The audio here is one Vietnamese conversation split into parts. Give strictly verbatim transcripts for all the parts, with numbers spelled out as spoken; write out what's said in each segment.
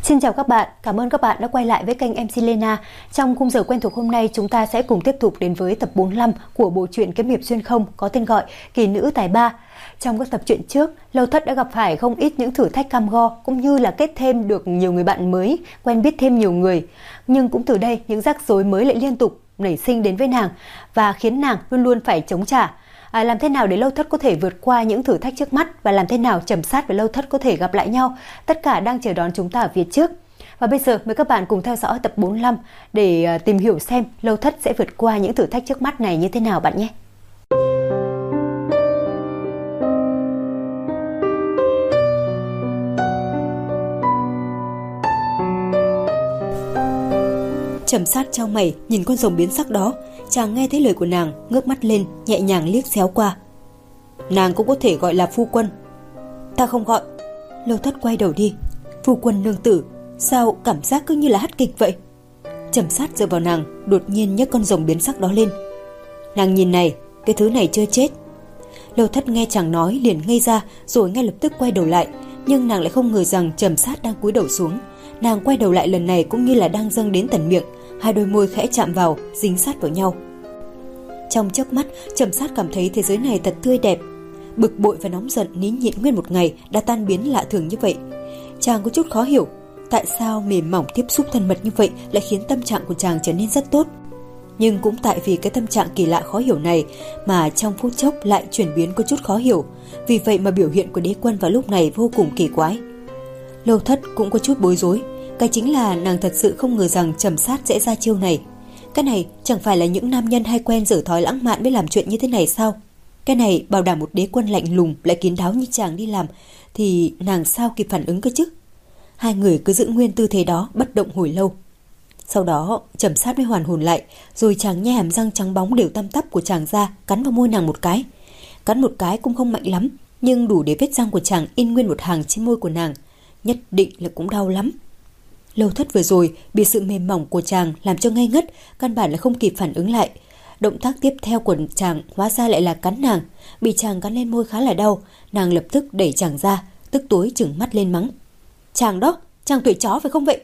Xin chào các bạn, cảm ơn các bạn đã quay lại với kênh em xê Lena. Trong khung giờ quen thuộc hôm nay, chúng ta sẽ cùng tiếp tục đến với tập bốn mươi lăm của bộ truyện kiếm hiệp xuyên không có tên gọi Kỳ nữ tài ba. Trong các tập truyện trước, Lâu Thất đã gặp phải không ít những thử thách cam go, cũng như là kết thêm được nhiều người bạn mới, quen biết thêm nhiều người. Nhưng cũng từ đây, những rắc rối mới lại liên tục nảy sinh đến với nàng và khiến nàng luôn luôn phải chống trả. À, làm thế nào để Lâu Thất có thể vượt qua những thử thách trước mắt và làm thế nào Trầm Sát và Lâu Thất có thể gặp lại nhau, tất cả đang chờ đón chúng ta ở phía trước. Và bây giờ mời các bạn cùng theo dõi tập bốn mươi lăm để tìm hiểu xem Lâu Thất sẽ vượt qua những thử thách trước mắt này như thế nào bạn nhé. Trầm Sát chau mày nhìn con rồng biến sắc đó, chàng nghe thấy lời của nàng, ngước mắt lên, nhẹ nhàng liếc xéo qua. Nàng cũng có thể gọi là phu quân. Ta không gọi. Lâu Thất quay đầu đi. Phu quân nương tử, sao cảm giác cứ như là hát kịch vậy? Trầm Sát dựa vào nàng, đột nhiên nhấc con rồng biến sắc đó lên. Nàng nhìn này, cái thứ này chưa chết. Lâu Thất nghe chàng nói liền ngây ra, rồi ngay lập tức quay đầu lại, nhưng nàng lại không ngờ rằng Trầm Sát đang cúi đầu xuống. Nàng quay đầu lại lần này cũng như là đang dâng đến tận miệng, hai đôi môi khẽ chạm vào, dính sát vào nhau. Trong chớp mắt, Trầm Sát cảm thấy thế giới này thật tươi đẹp. Bực bội và nóng giận nín nhịn nguyên một ngày đã tan biến lạ thường như vậy. Chàng có chút khó hiểu, tại sao mềm mỏng tiếp xúc thân mật như vậy lại khiến tâm trạng của chàng trở nên rất tốt. Nhưng cũng tại vì cái tâm trạng kỳ lạ khó hiểu này mà trong phút chốc lại chuyển biến có chút khó hiểu. Vì vậy mà biểu hiện của đế quân vào lúc này vô cùng kỳ quái. Lâu Thất cũng có chút bối rối. Cái chính là nàng thật sự không ngờ rằng Trầm Sát sẽ ra chiêu này. Cái này chẳng phải là những nam nhân hay quen dở thói lãng mạn mới làm chuyện như thế này sao? Cái này bảo đảm một đế quân lạnh lùng lại kín đáo như chàng đi làm thì nàng sao kịp phản ứng cơ chứ? Hai người cứ giữ nguyên tư thế đó bất động hồi lâu. Sau đó Trầm Sát mới hoàn hồn lại, rồi chàng nhe hàm răng trắng bóng đều tăm tắp của chàng ra, cắn vào môi nàng một cái. Cắn một cái cũng không mạnh lắm, nhưng đủ để vết răng của chàng in nguyên một hàng trên môi của nàng. Nhất định là cũng đau lắm. Lâu Thất vừa rồi bị sự mềm mỏng của chàng làm cho ngây ngất, căn bản là không kịp phản ứng lại. Động tác tiếp theo của chàng hóa ra lại là cắn nàng. Bị chàng cắn lên môi khá là đau, nàng lập tức đẩy chàng ra, tức tối chừng mắt lên mắng. Chàng đó, chàng tuổi chó phải không vậy?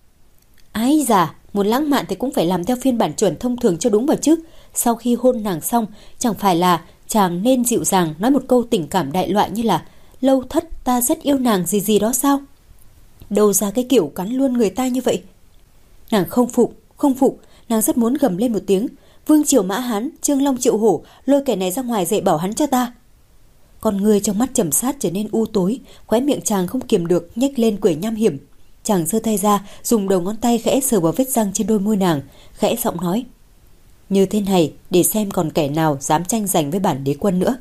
Ái già, muốn lãng mạn thì cũng phải làm theo phiên bản chuẩn thông thường cho đúng vào chứ. Sau khi hôn nàng xong, chẳng phải là chàng nên dịu dàng nói một câu tình cảm đại loại như là Lâu Thất, ta rất yêu nàng gì gì đó sao? Đâu ra cái kiểu cắn luôn người ta như vậy? Nàng không phục, không phục, nàng rất muốn gầm lên một tiếng. Vương triều Mã Hán, Trương Long Triệu Hổ, lôi kẻ này ra ngoài dạy bảo hắn cho ta. Con người trong mắt Trầm Sát trở nên u tối, khóe miệng chàng không kiềm được nhếch lên cười nham hiểm. Chàng giơ tay ra, dùng đầu ngón tay khẽ sờ vào vết răng trên đôi môi nàng, khẽ giọng nói: như thế này để xem còn kẻ nào dám tranh giành với bản đế quân nữa.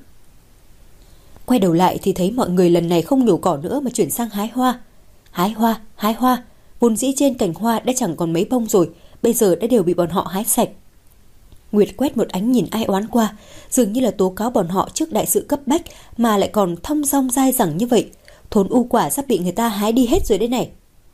Quay đầu lại thì thấy mọi người lần này không nhổ cỏ nữa mà chuyển sang hái hoa. Hái hoa, hái hoa, vốn dĩ trên cành hoa đã chẳng còn mấy bông rồi, bây giờ đã đều bị bọn họ hái sạch. Nguyệt quét một ánh nhìn ai oán qua, dường như là tố cáo bọn họ trước đại sự cấp bách mà lại còn thong dong dai dẳng như vậy. Thốn u quả sắp bị người ta hái đi hết rồi đấy này.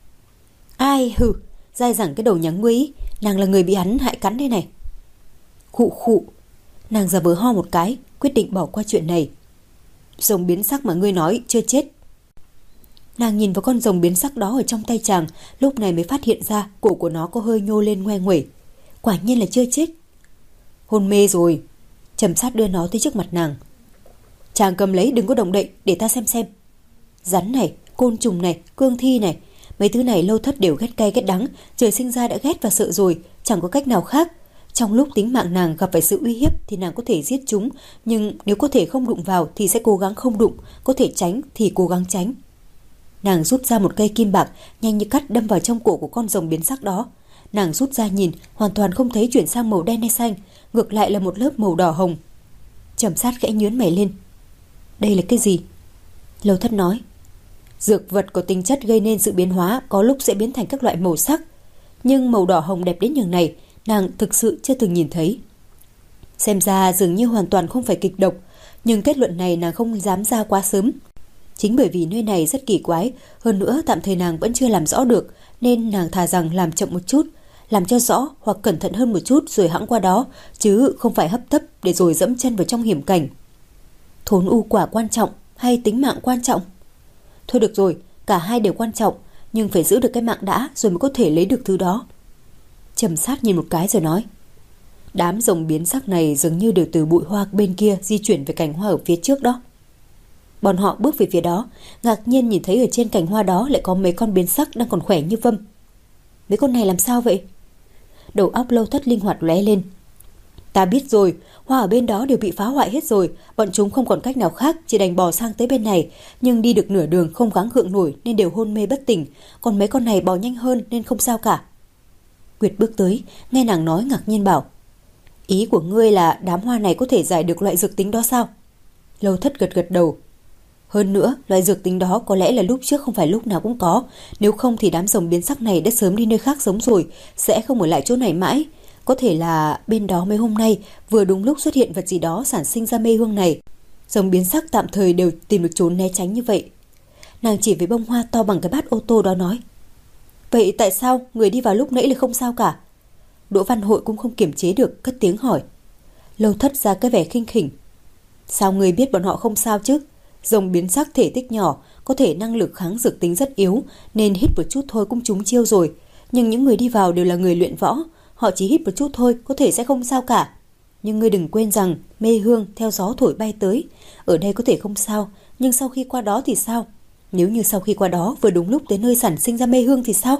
Ai hừ, dai dẳng cái đầu nhắng nguy, nàng là người bị hắn hại cắn đây này. Khụ khụ, nàng giả vờ ho một cái, quyết định bỏ qua chuyện này. Rồng biến sắc mà ngươi nói chưa chết. Nàng nhìn vào con rồng biến sắc đó ở trong tay chàng, lúc này mới phát hiện ra cổ của nó có hơi nhô lên ngoe nguẩy. Quả nhiên là chưa chết. Hôn mê rồi. Trầm Sát đưa nó tới trước mặt nàng. Chàng cầm lấy, đừng có động đậy, để ta xem xem. Rắn này, côn trùng này, cương thi này, mấy thứ này Lâu Thất đều ghét cay ghét đắng, trời sinh ra đã ghét và sợ rồi, chẳng có cách nào khác. Trong lúc tính mạng nàng gặp phải sự uy hiếp thì nàng có thể giết chúng, nhưng nếu có thể không đụng vào thì sẽ cố gắng không đụng, có thể tránh thì cố gắng tránh. Nàng rút ra một cây kim bạc, nhanh như cắt đâm vào trong cổ của con rồng biến sắc đó. Nàng rút ra nhìn, hoàn toàn không thấy chuyển sang màu đen hay xanh, ngược lại là một lớp màu đỏ hồng. Trầm Sát khẽ nhướng mày lên. Đây là cái gì? Lâu Thất nói. Dược vật có tính chất gây nên sự biến hóa, có lúc sẽ biến thành các loại màu sắc. Nhưng màu đỏ hồng đẹp đến nhường này, nàng thực sự chưa từng nhìn thấy. Xem ra dường như hoàn toàn không phải kịch độc, nhưng kết luận này nàng không dám ra quá sớm. Chính bởi vì nơi này rất kỳ quái, hơn nữa tạm thời nàng vẫn chưa làm rõ được, nên nàng thà rằng làm chậm một chút, làm cho rõ hoặc cẩn thận hơn một chút rồi hãng qua đó, chứ không phải hấp tấp để rồi dẫm chân vào trong hiểm cảnh. Thốn u quả quan trọng hay tính mạng quan trọng? Thôi được rồi, cả hai đều quan trọng, nhưng phải giữ được cái mạng đã rồi mới có thể lấy được thứ đó. Trầm Sát nhìn một cái rồi nói, đám rồng biến sắc này dường như đều từ bụi hoa bên kia di chuyển về cành hoa ở phía trước đó. Bọn họ bước về phía đó, ngạc nhiên nhìn thấy ở trên cành hoa đó lại có mấy con biến sắc đang còn khỏe như vâm. Mấy con này làm sao vậy? Đầu óc Lâu Thất linh hoạt lóe lên. Ta biết rồi, hoa ở bên đó đều bị phá hoại hết rồi, bọn chúng không còn cách nào khác, chỉ đành bò sang tới bên này, nhưng đi được nửa đường không gắng gượng nổi nên đều hôn mê bất tỉnh, còn mấy con này bò nhanh hơn nên không sao cả. Nguyệt bước tới, nghe nàng nói ngạc nhiên bảo, ý của ngươi là đám hoa này có thể giải được loại dược tính đó sao? Lâu Thất gật gật đầu. Hơn nữa, loại dược tính đó có lẽ là lúc trước không phải lúc nào cũng có, nếu không thì đám rồng biến sắc này đã sớm đi nơi khác sống rồi, sẽ không ở lại chỗ này mãi. Có thể là bên đó mấy hôm nay vừa đúng lúc xuất hiện vật gì đó sản sinh ra mê hương này. Rồng biến sắc tạm thời đều tìm được trốn né tránh như vậy. Nàng chỉ với bông hoa to bằng cái bát ô tô đó nói, vậy tại sao người đi vào lúc nãy lại không sao cả? Đỗ Văn Hội cũng không kiềm chế được, cất tiếng hỏi. Lâu Thất ra cái vẻ khinh khỉnh. Sao người biết bọn họ không sao chứ? Rồng biến sắc thể tích nhỏ, có thể năng lực kháng dược tính rất yếu, nên hít một chút thôi cũng trúng chiêu rồi. Nhưng những người đi vào đều là người luyện võ, họ chỉ hít một chút thôi có thể sẽ không sao cả. Nhưng ngươi đừng quên rằng mê hương theo gió thổi bay tới, ở đây có thể không sao, nhưng sau khi qua đó thì sao? Nếu như sau khi qua đó vừa đúng lúc tới nơi sản sinh ra mê hương thì sao?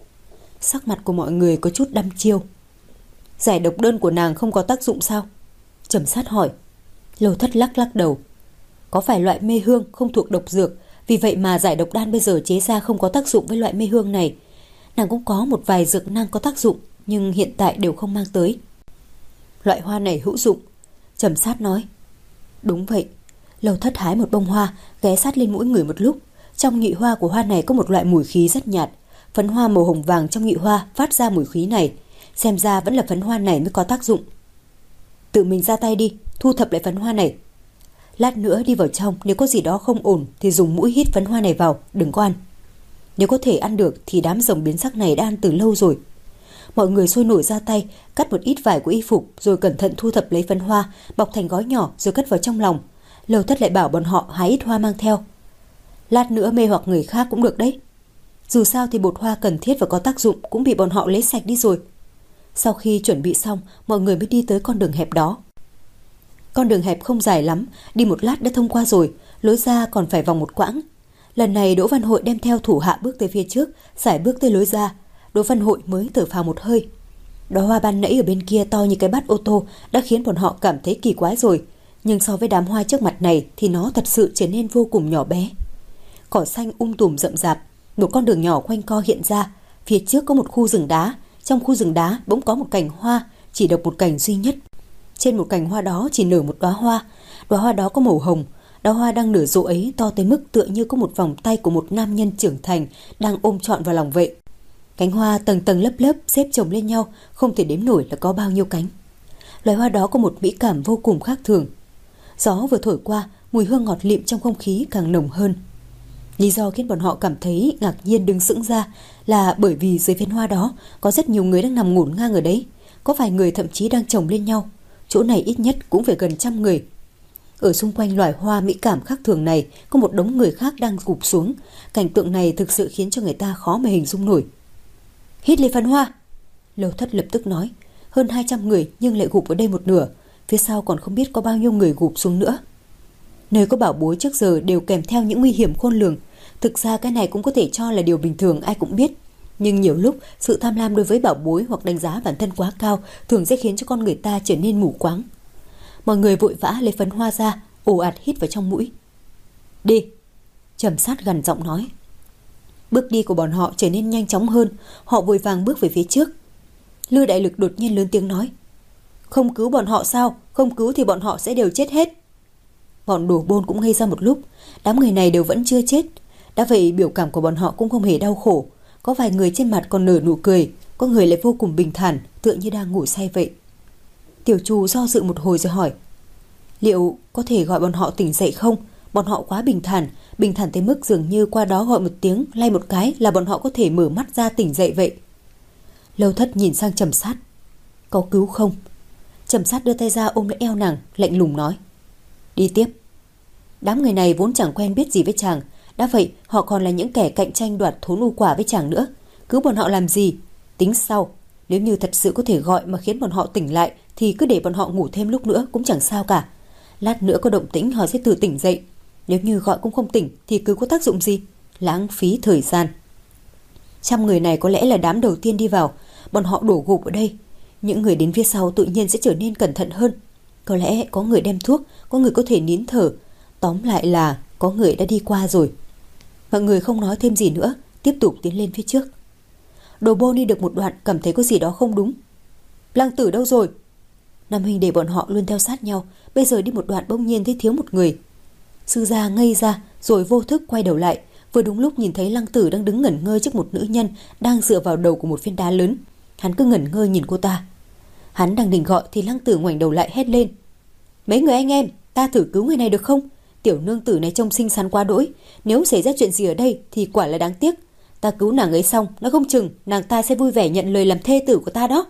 Sắc mặt của mọi người có chút đăm chiêu. Giải độc đơn của nàng không có tác dụng sao? Trầm Sát hỏi. Lâu Thất lắc lắc đầu. Có phải loại mê hương không thuộc độc dược, vì vậy mà giải độc đan bây giờ chế ra không có tác dụng với loại mê hương này. Nàng cũng có một vài dược năng có tác dụng, nhưng hiện tại đều không mang tới. Loại hoa này hữu dụng, Trầm Sát nói. Đúng vậy. Lâu Thất hái một bông hoa, ghé sát lên mũi người một lúc. Trong nhụy hoa của hoa này có một loại mùi khí rất nhạt. Phấn hoa màu hồng vàng trong nhụy hoa phát ra mùi khí này. Xem ra vẫn là phấn hoa này mới có tác dụng. Tự mình ra tay đi, thu thập lại phấn hoa này. Lát nữa đi vào trong, nếu có gì đó không ổn thì dùng mũi hít phấn hoa này vào, đừng có ăn. Nếu có thể ăn được thì đám rồng biến sắc này đã ăn từ lâu rồi. Mọi người sôi nổi ra tay, cắt một ít vải của y phục rồi cẩn thận thu thập lấy phấn hoa, bọc thành gói nhỏ rồi cất vào trong lòng. Lâu Thất lại bảo bọn họ hái ít hoa mang theo. Lát nữa mê hoặc người khác cũng được đấy. Dù sao thì bột hoa cần thiết và có tác dụng cũng bị bọn họ lấy sạch đi rồi. Sau khi chuẩn bị xong, mọi người mới đi tới con đường hẹp đó. Con đường hẹp không dài lắm, đi một lát đã thông qua rồi, lối ra còn phải vòng một quãng. Lần này Đỗ Văn Hội đem theo thủ hạ bước tới phía trước, sải bước tới lối ra. Đỗ Văn Hội mới thở phào một hơi. Đóa hoa ban nãy ở bên kia to như cái bát ô tô đã khiến bọn họ cảm thấy kỳ quái rồi, nhưng so với đám hoa trước mặt này thì nó thật sự trở nên vô cùng nhỏ bé. Cỏ xanh um tùm rậm rạp, một con đường nhỏ quanh co hiện ra, phía trước có một khu rừng đá, trong khu rừng đá bỗng có một cành hoa, chỉ độc một cành duy nhất. Trên một cành hoa đó chỉ nở một đóa hoa, đóa hoa đó có màu hồng, đóa hoa đang nở rộ ấy to tới mức tựa như có một vòng tay của một nam nhân trưởng thành đang ôm trọn vào lòng vậy. Cánh hoa tầng tầng lớp lớp xếp chồng lên nhau, không thể đếm nổi là có bao nhiêu cánh. Loài hoa đó có một mỹ cảm vô cùng khác thường. Gió vừa thổi qua, mùi hương ngọt lịm trong không khí càng nồng hơn. Lý do khiến bọn họ cảm thấy ngạc nhiên đứng sững ra là bởi vì dưới phiến hoa đó có rất nhiều người đang nằm ngổn ngang ở đấy, có vài người thậm chí đang chồng lên nhau. Chỗ này ít nhất cũng phải gần trăm người. Ở xung quanh loài hoa mỹ cảm khác thường này có một đống người khác đang gục xuống. Cảnh tượng này thực sự khiến cho người ta khó mà hình dung nổi. Hít lấy phấn hoa, Lâu Thất lập tức nói. Hơn hai trăm người nhưng lại gục ở đây một nửa, phía sau còn không biết có bao nhiêu người gục xuống nữa. Nơi có bảo bối trước giờ đều kèm theo những nguy hiểm khôn lường. Thực ra cái này cũng có thể cho là điều bình thường, ai cũng biết. Nhưng nhiều lúc sự tham lam đối với bảo bối hoặc đánh giá bản thân quá cao thường sẽ khiến cho con người ta trở nên mù quáng. Mọi người vội vã lấy phấn hoa ra, ồ ạt hít vào trong mũi. Đi, Trầm Sát gằn giọng nói. Bước đi của bọn họ trở nên nhanh chóng hơn, họ vội vàng bước về phía trước. Lư Đại Lực đột nhiên lớn tiếng nói. Không cứu bọn họ sao? Không cứu thì bọn họ sẽ đều chết hết. Bọn Đồ Bôn cũng ngây ra một lúc, đám người này đều vẫn chưa chết. Đã vậy biểu cảm của bọn họ cũng không hề đau khổ. Có vài người trên mặt còn nở nụ cười, có người lại vô cùng bình thản, tựa như đang ngủ say vậy. Tiểu Trù do dự một hồi rồi hỏi. Liệu có thể gọi bọn họ tỉnh dậy không? Bọn họ quá bình thản, bình thản tới mức dường như qua đó gọi một tiếng, lay một cái là bọn họ có thể mở mắt ra tỉnh dậy vậy. Lâu Thất nhìn sang Trầm Sát. Có cứu không? Trầm Sát đưa tay ra ôm lấy eo nàng, lạnh lùng nói. Đi tiếp. Đám người này vốn chẳng quen biết gì với chàng, Đã vậy họ còn là những kẻ cạnh tranh đoạt thốn u quả với chàng nữa. Cứu bọn họ làm gì? Tính sau. Nếu như thật sự có thể gọi mà khiến bọn họ tỉnh lại thì cứ để bọn họ ngủ thêm lúc nữa cũng chẳng sao cả. Lát nữa có động tĩnh họ sẽ tự tỉnh dậy. Nếu như gọi cũng không tỉnh thì cứ có tác dụng gì? Lãng phí thời gian. Trăm người này có lẽ là đám đầu tiên đi vào. Bọn họ đổ gục ở đây. Những người đến phía sau tự nhiên sẽ trở nên cẩn thận hơn. Có lẽ có người đem thuốc, có người có thể nín thở. Tóm lại là có người đã đi qua rồi. Mọi người không nói thêm gì nữa, tiếp tục tiến lên phía trước. Đồ Bôn đi được một đoạn cảm thấy có gì đó không đúng. Lăng Tử đâu rồi? Năm huynh đệ bọn họ luôn theo sát nhau, bây giờ đi một đoạn bỗng nhiên thấy thiếu một người. Sư gia ngây ra rồi vô thức quay đầu lại, vừa đúng lúc nhìn thấy Lăng Tử đang đứng ngẩn ngơ trước một nữ nhân đang dựa vào đầu của một viên đá lớn. Hắn cứ ngẩn ngơ nhìn cô ta. Hắn đang định gọi thì Lăng Tử ngoảnh đầu lại hét lên: Mấy người anh em, ta thử cứu người này được không? Tiểu nương tử này trông xinh xắn quá đỗi, nếu xảy ra chuyện gì ở đây thì quả là đáng tiếc. Ta cứu nàng ấy xong, nó không chừng nàng ta sẽ vui vẻ nhận lời làm thê tử của ta đó.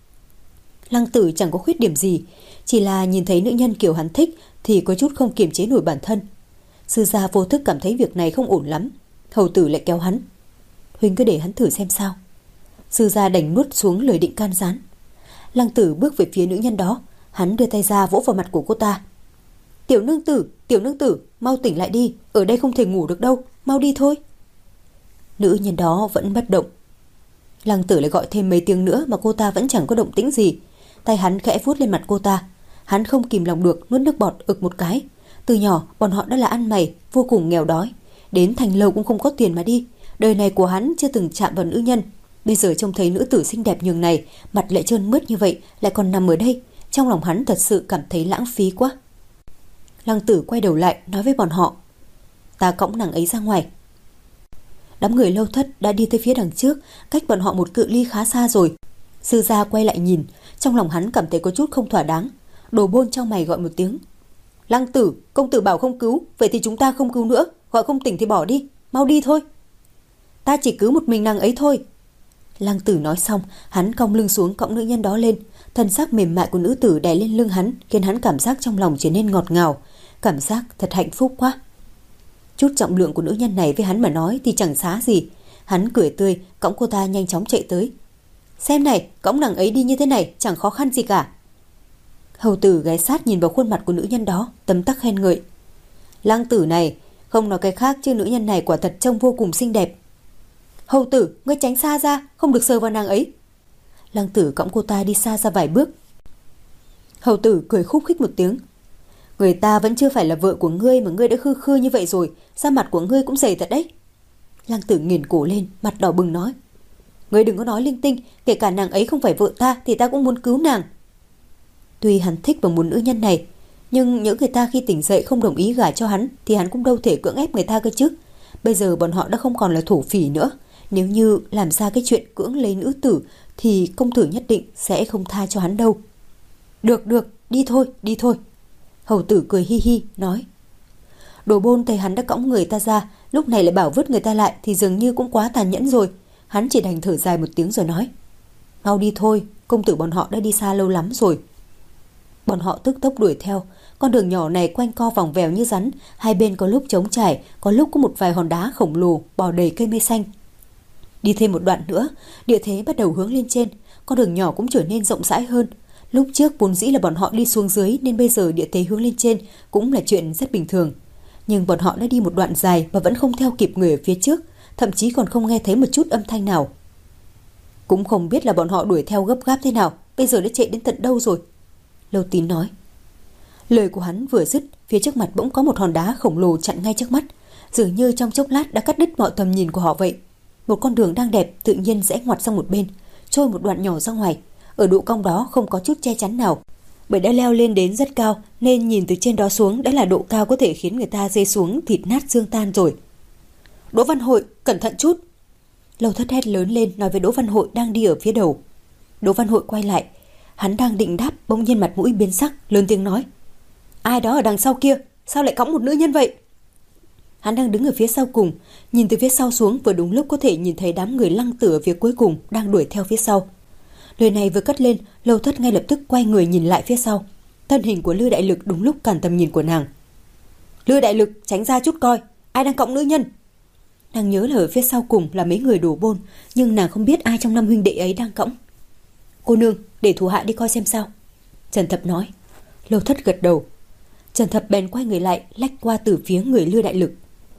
Lăng Tử chẳng có khuyết điểm gì, chỉ là nhìn thấy nữ nhân kiểu hắn thích thì có chút không kiềm chế nổi bản thân. Sư gia vô thức cảm thấy việc này không ổn lắm. Hầu tử lại kéo hắn: Huynh cứ để hắn thử xem sao. Sư gia đành nuốt xuống lời định can gián. Lăng Tử bước về phía nữ nhân đó, hắn đưa tay ra vỗ vào mặt của cô ta. Tiểu nương tử, tiểu nương tử, mau tỉnh lại đi, ở đây không thể ngủ được đâu, mau đi thôi. Nữ nhân đó vẫn bất động. Lăng Tử lại gọi thêm mấy tiếng nữa mà cô ta vẫn chẳng có động tĩnh gì. Tay hắn khẽ vuốt lên mặt cô ta. Hắn không kìm lòng được nuốt nước bọt ực một cái. Từ nhỏ bọn họ đã là ăn mày, vô cùng nghèo đói, đến thành lâu cũng không có tiền mà đi. Đời này của hắn chưa từng chạm vào nữ nhân. Bây giờ trông thấy nữ tử xinh đẹp nhường này, mặt lại trơn mướt như vậy, lại còn nằm ở đây, trong lòng hắn thật sự cảm thấy lãng phí quá. Lăng Tử quay đầu lại nói với bọn họ: Ta cõng nàng ấy ra ngoài. Đám người Lâu Thất đã đi tới phía đằng trước, cách bọn họ một cự ly khá xa rồi. Sư gia quay lại nhìn, trong lòng hắn cảm thấy có chút không thỏa đáng. Đồ Bôn trong mày gọi một tiếng: Lăng Tử, công tử bảo không cứu, vậy thì chúng ta không cứu nữa, gọi không tỉnh thì bỏ đi, mau đi thôi. Ta chỉ cứu một mình nàng ấy thôi. Lăng Tử nói xong, hắn cong lưng xuống cõng nữ nhân đó lên. Thân xác mềm mại của nữ tử đè lên lưng hắn, khiến hắn cảm giác trong lòng trở nên ngọt ngào, cảm giác thật hạnh phúc quá. Chút trọng lượng của nữ nhân này với hắn mà nói thì chẳng xá gì. Hắn cười tươi, cõng cô ta nhanh chóng chạy tới. Xem này, cõng nàng ấy đi như thế này chẳng khó khăn gì cả. Hầu tử ghé sát nhìn vào khuôn mặt của nữ nhân đó, tấm tắc khen ngợi. Lăng Tử này, không nói cái khác chứ nữ nhân này quả thật trông vô cùng xinh đẹp. Hầu tử, ngươi tránh xa ra, không được sờ vào nàng ấy. Lăng Tử cõng cô ta đi xa ra vài bước. Hầu tử cười khúc khích một tiếng. Người ta vẫn chưa phải là vợ của ngươi mà ngươi đã khư khư như vậy rồi, da mặt của ngươi cũng dày thật đấy. Lăng Tử nghiền cổ lên, mặt đỏ bừng nói: Ngươi đừng có nói linh tinh, kể cả nàng ấy không phải vợ ta thì ta cũng muốn cứu nàng. Tuy hắn thích và muốn nữ nhân này, nhưng những người ta khi tỉnh dậy không đồng ý gả cho hắn thì hắn cũng đâu thể cưỡng ép người ta cơ chứ. Bây giờ bọn họ đã không còn là thổ phỉ nữa, nếu như làm ra cái chuyện cưỡng lấy nữ tử thì công tử nhất định sẽ không tha cho hắn đâu. Được được, đi thôi, đi thôi. Hầu tử cười hi hi nói. Đồ Bôn thấy hắn đã cõng người ta ra, lúc này lại bảo vứt người ta lại thì dường như cũng quá tàn nhẫn rồi. Hắn chỉ đành thở dài một tiếng rồi nói: Mau đi thôi, công tử bọn họ đã đi xa lâu lắm rồi. Bọn họ tức tốc đuổi theo. Con đường nhỏ này quanh co vòng vèo như rắn, hai bên có lúc trống trải, có lúc có một vài hòn đá khổng lồ bò đầy cây mây xanh. Đi thêm một đoạn nữa, địa thế bắt đầu hướng lên trên, con đường nhỏ cũng trở nên rộng rãi hơn. Lúc trước vốn dĩ là bọn họ đi xuống dưới nên bây giờ địa thế hướng lên trên cũng là chuyện rất bình thường. Nhưng bọn họ đã đi một đoạn dài mà vẫn không theo kịp người ở phía trước, thậm chí còn không nghe thấy một chút âm thanh nào. Cũng không biết là bọn họ đuổi theo gấp gáp thế nào, bây giờ đã chạy đến tận đâu rồi. Lâu Tín nói. Lời của hắn vừa dứt, phía trước mặt bỗng có một hòn đá khổng lồ chặn ngay trước mắt, dường như trong chốc lát đã cắt đứt mọi tầm nhìn của họ vậy. Một con đường đang đẹp tự nhiên rẽ ngoặt sang một bên, trôi một đoạn nhỏ ra ngoài. Ở độ cong đó không có chút che chắn nào, bởi đã leo lên đến rất cao nên nhìn từ trên đó xuống đã là độ cao có thể khiến người ta rơi xuống thịt nát xương tan rồi. Đỗ Văn Hội, cẩn thận chút. Lâu Thất hét lớn lên nói với Đỗ Văn Hội đang đi ở phía đầu. Đỗ Văn Hội quay lại, hắn đang định đáp bỗng nhiên mặt mũi biến sắc, lớn tiếng nói: Ai đó ở đằng sau kia, sao lại cõng một nữ nhân vậy? Hắn đang đứng ở phía sau cùng, nhìn từ phía sau xuống vừa đúng lúc có thể nhìn thấy đám người Lăng Tử ở phía cuối cùng đang đuổi theo phía sau. Lời này vừa cất lên, Lâu Thất ngay lập tức quay người nhìn lại phía sau. Thân hình của Lư Đại Lực đúng lúc cản tầm nhìn của nàng. Lư Đại Lực, tránh ra chút coi, ai đang cõng nữ nhân? Nàng nhớ là ở phía sau cùng là mấy người đổ bôn, nhưng nàng không biết ai trong năm huynh đệ ấy đang cõng. Cô nương, để thủ hạ đi coi xem sao, Trần Thập nói. Lâu Thất gật đầu. Trần Thập bèn quay người lại, lách qua từ phía người Lư Đại Lực.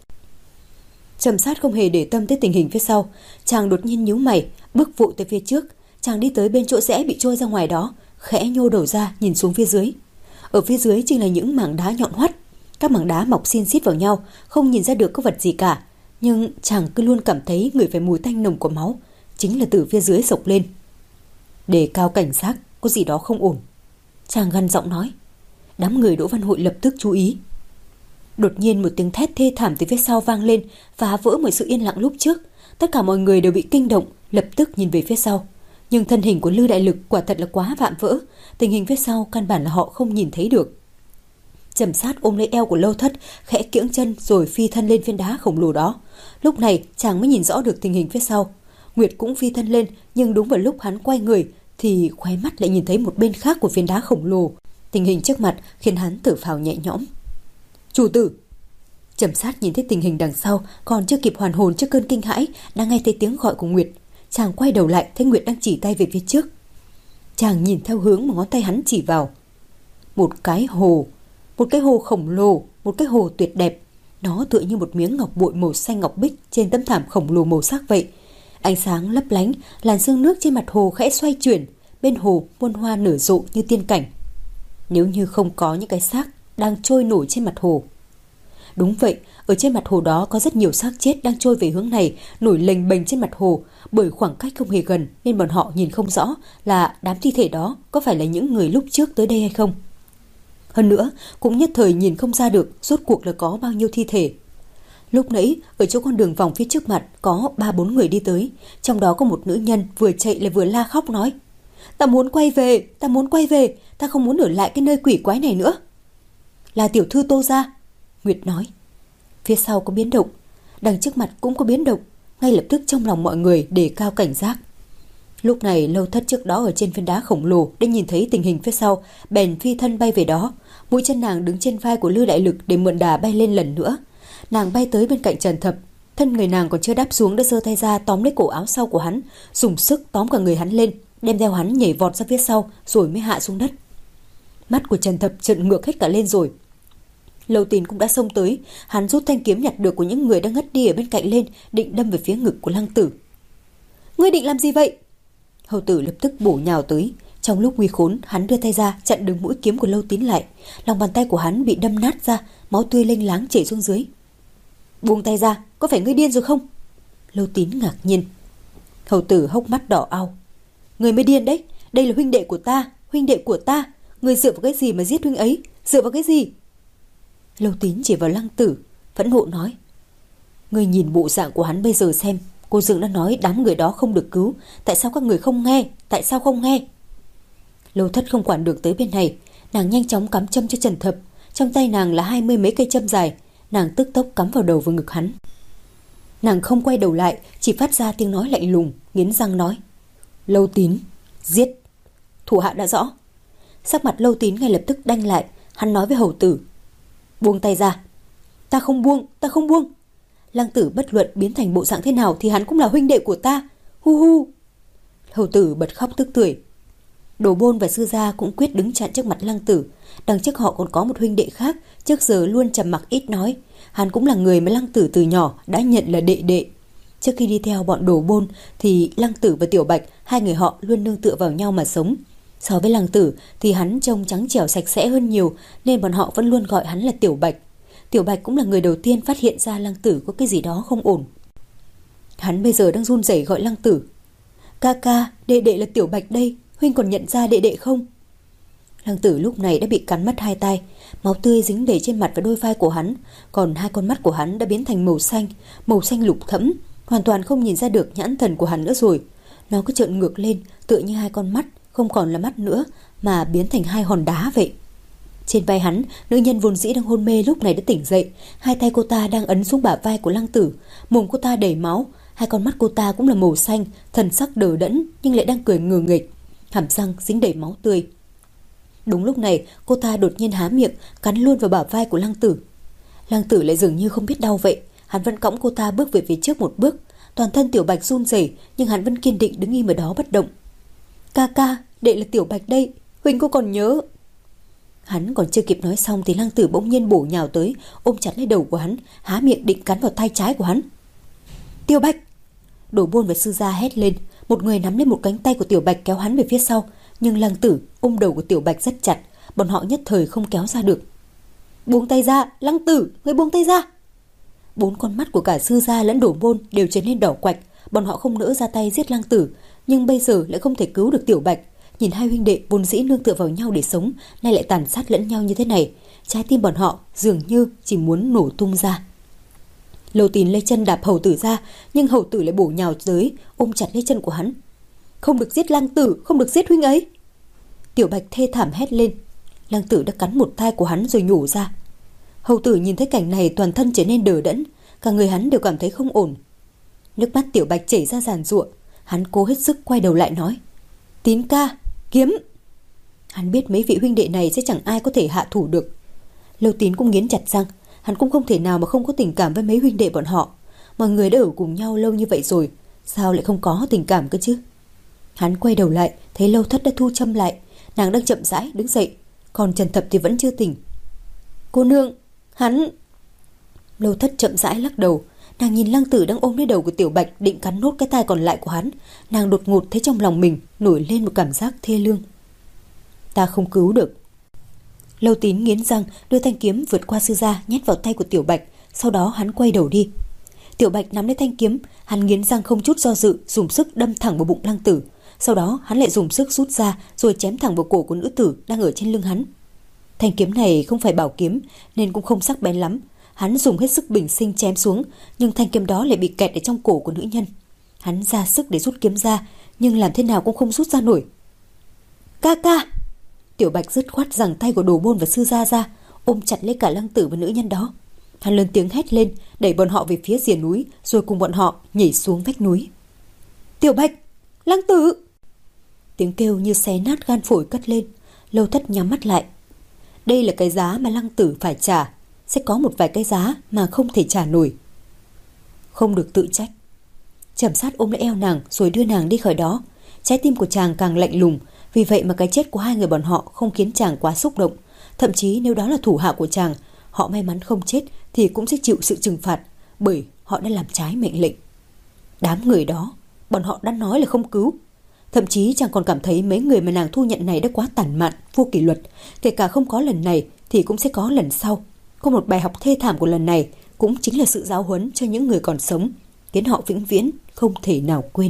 Trầm Sát không hề để tâm tới tình hình phía sau, chàng đột nhiên nhíu mày, bước vội tới phía trước. Chàng đi tới bên chỗ rẽ bị trôi ra ngoài đó, khẽ nhô đầu ra nhìn xuống phía dưới. Ở phía dưới chính là những mảng đá nhọn hoắt. Các mảng đá mọc xin xít vào nhau, không nhìn ra được có vật gì cả, nhưng chàng cứ luôn cảm thấy người phải mùi tanh nồng của máu, chính là từ phía dưới sộc lên. Đề cao cảnh giác, có gì đó không ổn, chàng gằn giọng nói. Đám người Đỗ Văn Hội lập tức chú ý. Đột nhiên một tiếng thét thê thảm từ phía sau vang lên, phá vỡ mọi sự yên lặng lúc trước. Tất cả mọi người đều bị kinh động, lập tức nhìn về phía sau. Nhưng thân hình của Lư Đại Lực quả thật là quá vạm vỡ, tình hình phía sau căn bản là họ không nhìn thấy được. Trầm Sát ôm lấy eo của Lâu Thất, khẽ kiễng chân rồi phi thân lên viên đá khổng lồ đó. Lúc này chàng mới nhìn rõ được tình hình phía sau. Nguyệt cũng phi thân lên, nhưng đúng vào lúc hắn quay người thì khóe mắt lại nhìn thấy một bên khác của viên đá khổng lồ. Tình hình trước mặt khiến hắn thở phào nhẹ nhõm. Chủ tử! Trầm Sát nhìn thấy tình hình đằng sau, còn chưa kịp hoàn hồn trước cơn kinh hãi, đang nghe thấy tiếng gọi của Nguyệt. Chàng quay đầu lại thấy Nguyệt đang chỉ tay về phía trước. Chàng nhìn theo hướng mà ngón tay hắn chỉ vào. Một cái hồ, một cái hồ khổng lồ, một cái hồ tuyệt đẹp. Nó tựa như một miếng ngọc bội màu xanh ngọc bích trên tấm thảm khổng lồ màu sắc vậy. Ánh sáng lấp lánh, làn sương nước trên mặt hồ khẽ xoay chuyển, bên hồ muôn hoa nở rộ như tiên cảnh. Nếu như không có những cái xác đang trôi nổi trên mặt hồ. Đúng vậy, ở trên mặt hồ đó có rất nhiều xác chết đang trôi về hướng này, nổi lềnh bềnh trên mặt hồ, bởi khoảng cách không hề gần nên bọn họ nhìn không rõ là đám thi thể đó có phải là những người lúc trước tới đây hay không. Hơn nữa, cũng nhất thời nhìn không ra được rốt cuộc là có bao nhiêu thi thể. Lúc nãy, ở chỗ con đường vòng phía trước mặt có ba bốn người đi tới, trong đó có một nữ nhân vừa chạy lại vừa la khóc nói: Ta muốn quay về, ta muốn quay về, ta không muốn ở lại cái nơi quỷ quái này nữa. Là tiểu thư Tô gia, Nguyệt nói. Phía sau có biến động, đằng trước mặt cũng có biến động, ngay lập tức trong lòng mọi người đề cao cảnh giác. Lúc này Lâu Thất trước đó ở trên viên đá khổng lồ đã nhìn thấy tình hình phía sau, bèn phi thân bay về đó. Mũi chân nàng đứng trên vai của Lư Đại Lực để mượn đà bay lên lần nữa. Nàng bay tới bên cạnh Trần Thập, thân người nàng còn chưa đáp xuống đã giơ tay ra tóm lấy cổ áo sau của hắn, dùng sức tóm cả người hắn lên, đem theo hắn nhảy vọt ra phía sau rồi mới hạ xuống đất. Mắt của Trần Thập trợn ngược hết cả lên rồi. Lâu Tín cũng đã xông tới, hắn rút thanh kiếm nhặt được của những người đang ngất đi ở bên cạnh lên, định đâm về phía ngực của Lăng Tử. Ngươi định làm gì vậy? Hầu tử lập tức bổ nhào tới. Trong lúc nguy khốn, hắn đưa tay ra chặn đứng mũi kiếm của Lâu Tín lại. Lòng bàn tay của hắn bị đâm nát ra, máu tươi lênh láng chảy xuống dưới. Buông tay ra, có phải ngươi điên rồi không? Lâu Tín ngạc nhiên. Hầu tử hốc mắt đỏ ao. Ngươi mới điên đấy, đây là huynh đệ của ta, huynh đệ của ta. Ngươi dựa vào cái gì mà giết huynh ấy? Dựa vào cái gì? Lâu Tín chỉ vào Lăng Tử, phẫn nộ nói. Ngươi nhìn bộ dạng của hắn bây giờ xem. Cô Dương đã nói đám người đó không được cứu, tại sao các người không nghe? Tại sao không nghe? Lâu Thất không quản được tới bên này, nàng nhanh chóng cắm châm cho Trần Thập. Trong tay nàng là hai mươi mấy cây châm dài, nàng tức tốc cắm vào đầu và ngực hắn. Nàng không quay đầu lại, chỉ phát ra tiếng nói lạnh lùng, nghiến răng nói: Lâu Tín, giết. Thủ hạ đã rõ. Sắc mặt Lâu Tín ngay lập tức đanh lại, hắn nói với hầu tử: Buông tay ra. Ta không buông, ta không buông. Lăng Tử bất luận biến thành bộ dạng thế nào thì hắn cũng là huynh đệ của ta. Hu hu. Hầu tử bật khóc tức tưởi. Đồ Bôn và Sư Gia cũng quyết đứng chặn trước mặt Lăng Tử. Đằng trước họ còn có một huynh đệ khác, trước giờ luôn trầm mặc ít nói. Hắn cũng là người mà Lăng Tử từ nhỏ đã nhận là đệ đệ. Trước khi đi theo bọn Đồ Bôn thì Lăng Tử và Tiểu Bạch, hai người họ luôn nương tựa vào nhau mà sống. So với Lăng Tử thì hắn trông trắng trẻo sạch sẽ hơn nhiều, nên bọn họ vẫn luôn gọi hắn là Tiểu Bạch. Tiểu Bạch cũng là người đầu tiên phát hiện ra Lăng Tử có cái gì đó không ổn. Hắn bây giờ đang run rẩy gọi Lăng Tử. Ca ca, đệ đệ là Tiểu Bạch đây, huynh còn nhận ra đệ đệ không? Lăng Tử lúc này đã bị cắn mất hai tay, máu tươi dính đầy trên mặt và đôi vai của hắn, còn hai con mắt của hắn đã biến thành màu xanh, màu xanh lục thẫm, hoàn toàn không nhìn ra được nhãn thần của hắn nữa rồi. Nó cứ trợn ngược lên, tựa như hai con mắt không còn là mắt nữa mà biến thành hai hòn đá vậy. Trên vai hắn, nữ nhân vốn dĩ đang hôn mê lúc này đã tỉnh dậy, hai tay cô ta đang ấn xuống bả vai của Lăng Tử, mồm cô ta đầy máu, hai con mắt cô ta cũng là màu xanh, thần sắc đờ đẫn nhưng lại đang cười ngừ nghịch, hàm răng dính đầy máu tươi. Đúng lúc này, cô ta đột nhiên há miệng, cắn luôn vào bả vai của Lăng Tử. Lăng Tử lại dường như không biết đau vậy, Hắn vẫn cõng cô ta bước về phía trước một bước. Toàn thân Tiểu Bạch run rẩy, nhưng hắn vẫn kiên định đứng im ở đó bất động. Ca ca, đệ là Tiểu Bạch đây, huynh có còn nhớ? Hắn còn chưa kịp nói xong thì Lăng Tử bỗng nhiên bổ nhào tới, ôm chặt lấy đầu của hắn, há miệng định cắn vào tay trái của hắn. Tiểu Bạch! Đồ Bôn và Sư Gia hét lên, một người nắm lấy một cánh tay của Tiểu Bạch kéo hắn về phía sau, nhưng Lăng Tử ôm đầu của Tiểu Bạch rất chặt, bọn họ nhất thời không kéo ra được. Buông tay ra, Lăng Tử, ngươi buông tay ra! Bốn con mắt của cả Sư Gia lẫn Đồ Bôn đều trở nên đỏ quạch, bọn họ không nỡ ra tay giết Lăng Tử, nhưng bây giờ lại không thể cứu được Tiểu Bạch. Nhìn hai huynh đệ vốn dĩ nương tựa vào nhau để sống, nay lại tàn sát lẫn nhau như thế này, trái tim bọn họ dường như chỉ muốn nổ tung ra. Lâu Tín lấy chân đạp Hầu Tử ra, nhưng Hầu Tử lại bổ nhào tới, ôm chặt lấy chân của hắn. Không được giết Lăng Tử, không được giết huynh ấy! Tiểu Bạch thê thảm hét lên. Lăng Tử đã cắn một thai của hắn rồi nhổ ra. Hầu Tử nhìn thấy cảnh này toàn thân trở nên đờ đẫn, cả người hắn đều cảm thấy không ổn. Nước mắt Tiểu Bạch chảy ra giàn giụa, hắn cố hết sức quay đầu lại nói: Tín ca, kiếm! Hắn biết mấy vị huynh đệ này sẽ chẳng ai có thể hạ thủ được. Lâu Tín cũng nghiến chặt răng, hắn cũng không thể nào mà không có tình cảm với mấy huynh đệ bọn họ. Mọi người đã ở cùng nhau lâu như vậy rồi, sao lại không có tình cảm cơ chứ? Hắn quay đầu lại, thấy Lâu Thất đã thu châm lại, nàng đang chậm rãi đứng dậy, còn Trần Thập thì vẫn chưa tỉnh. Cô nương, hắn... Lâu Thất chậm rãi lắc đầu, nàng nhìn Lăng Tử đang ôm lấy đầu của Tiểu Bạch định cắn nốt cái tai còn lại của hắn, nàng đột ngột thấy trong lòng mình nổi lên một cảm giác thê lương. Ta không cứu được. Lâu Tín nghiến răng đưa thanh kiếm vượt qua Sư Gia nhét vào tay của Tiểu Bạch, sau đó hắn quay đầu đi. Tiểu Bạch nắm lấy thanh kiếm, hắn nghiến răng không chút do dự, dùng sức đâm thẳng vào bụng Lăng Tử, sau đó hắn lại dùng sức rút ra rồi chém thẳng vào cổ của nữ tử đang ở trên lưng hắn. Thanh kiếm này không phải bảo kiếm nên cũng không sắc bén lắm. Hắn dùng hết sức bình sinh chém xuống, nhưng thanh kiếm đó lại bị kẹt ở trong cổ của nữ nhân. Hắn ra sức để rút kiếm ra, nhưng làm thế nào cũng không rút ra nổi. Ca ca! Tiểu Bạch dứt khoát giằng tay của Đồ Bôn và Sư Gia ra, ôm chặt lấy cả Lăng Tử và nữ nhân đó. Hắn lớn tiếng hét lên, đẩy bọn họ về phía rìa núi, rồi cùng bọn họ nhảy xuống vách núi. Tiểu Bạch! Lăng Tử! Tiếng kêu như xé nát gan phổi cất lên. Lâu Thất nhắm mắt lại. Đây là cái giá mà Lăng Tử phải trả. Sẽ có một vài cái giá mà không thể trả nổi. Không được tự trách. Trầm Sát ôm lấy eo nàng rồi đưa nàng đi khỏi đó. Trái tim của chàng càng lạnh lùng, vì vậy mà cái chết của hai người bọn họ không khiến chàng quá xúc động. Thậm chí nếu đó là thủ hạ của chàng, họ may mắn không chết thì cũng sẽ chịu sự trừng phạt, bởi họ đã làm trái mệnh lệnh. Đám người đó, bọn họ đã nói là không cứu. Thậm chí chàng còn cảm thấy mấy người mà nàng thu nhận này đã quá tàn mạn, vô kỷ luật. Kể cả không có lần này thì cũng sẽ có lần sau. Có một bài học thê thảm của lần này cũng chính là sự giáo huấn cho những người còn sống, khiến họ vĩnh viễn không thể nào quên.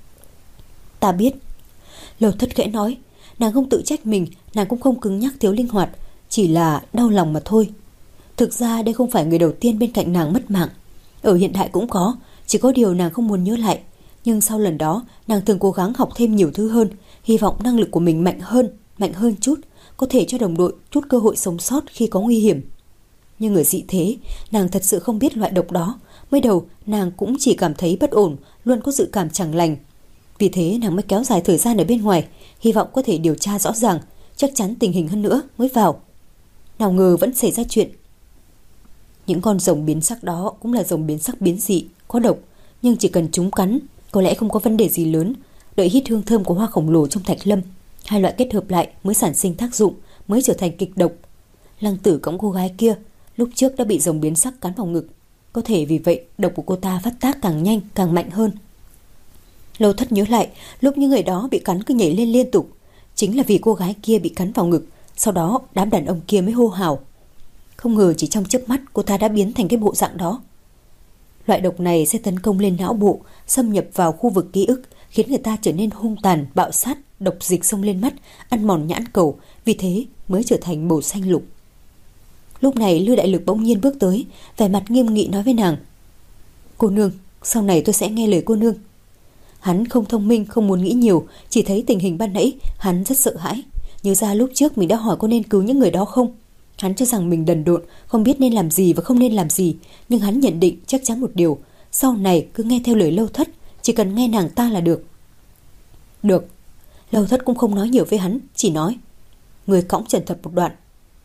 Ta biết. Lâu Thất khẽ nói. Nàng không tự trách mình, nàng cũng không cứng nhắc thiếu linh hoạt, chỉ là đau lòng mà thôi. Thực ra đây không phải người đầu tiên bên cạnh nàng mất mạng. Ở hiện đại cũng có, chỉ có điều nàng không muốn nhớ lại. Nhưng sau lần đó, nàng thường cố gắng học thêm nhiều thứ hơn, hy vọng năng lực của mình mạnh hơn, mạnh hơn chút, có thể cho đồng đội chút cơ hội sống sót khi có nguy hiểm. Nhưng ở dị thế, nàng thật sự không biết loại độc đó. Mới đầu, nàng cũng chỉ cảm thấy bất ổn, luôn có dự cảm chẳng lành. Vì thế nàng mới kéo dài thời gian ở bên ngoài, hy vọng có thể điều tra rõ ràng, chắc chắn tình hình hơn nữa mới vào. Nào ngờ vẫn xảy ra chuyện. Những con rồng biến sắc đó cũng là rồng biến sắc biến dị, có độc, nhưng chỉ cần chúng cắn, có lẽ không có vấn đề gì lớn. Đợi hít hương thơm của hoa khổng lồ trong thạch lâm, hai loại kết hợp lại mới sản sinh tác dụng, mới trở thành kịch độc. Lăng Tử cõng cô gái kia lúc trước đã bị rồng biến sắc cắn vào ngực, có thể vì vậy độc của cô ta phát tác càng nhanh càng mạnh hơn. Lâu Thất nhớ lại lúc những người đó bị cắn cứ nhảy lên liên tục, chính là vì cô gái kia bị cắn vào ngực. Sau đó đám đàn ông kia mới hô hào. Không ngờ chỉ trong chớp mắt cô ta đã biến thành cái bộ dạng đó. Loại độc này sẽ tấn công lên não bộ, xâm nhập vào khu vực ký ức, khiến người ta trở nên hung tàn, bạo sát, độc dịch xông lên mắt, ăn mòn nhãn cầu, vì thế mới trở thành màu xanh lục. Lúc này Lưu Đại Lực bỗng nhiên bước tới, vẻ mặt nghiêm nghị nói với nàng. Cô nương, sau này tôi sẽ nghe lời cô nương. Hắn không thông minh, không muốn nghĩ nhiều, chỉ thấy tình hình ban nãy, hắn rất sợ hãi. Nhớ ra lúc trước mình đã hỏi có nên cứu những người đó không. Hắn cho rằng mình đần độn, không biết nên làm gì và không nên làm gì. Nhưng hắn nhận định chắc chắn một điều, sau này cứ nghe theo lời Lâu Thất, chỉ cần nghe nàng ta là được. Được. Lâu Thất cũng không nói nhiều với hắn, chỉ nói. Người cõng Trần Thập một đoạn.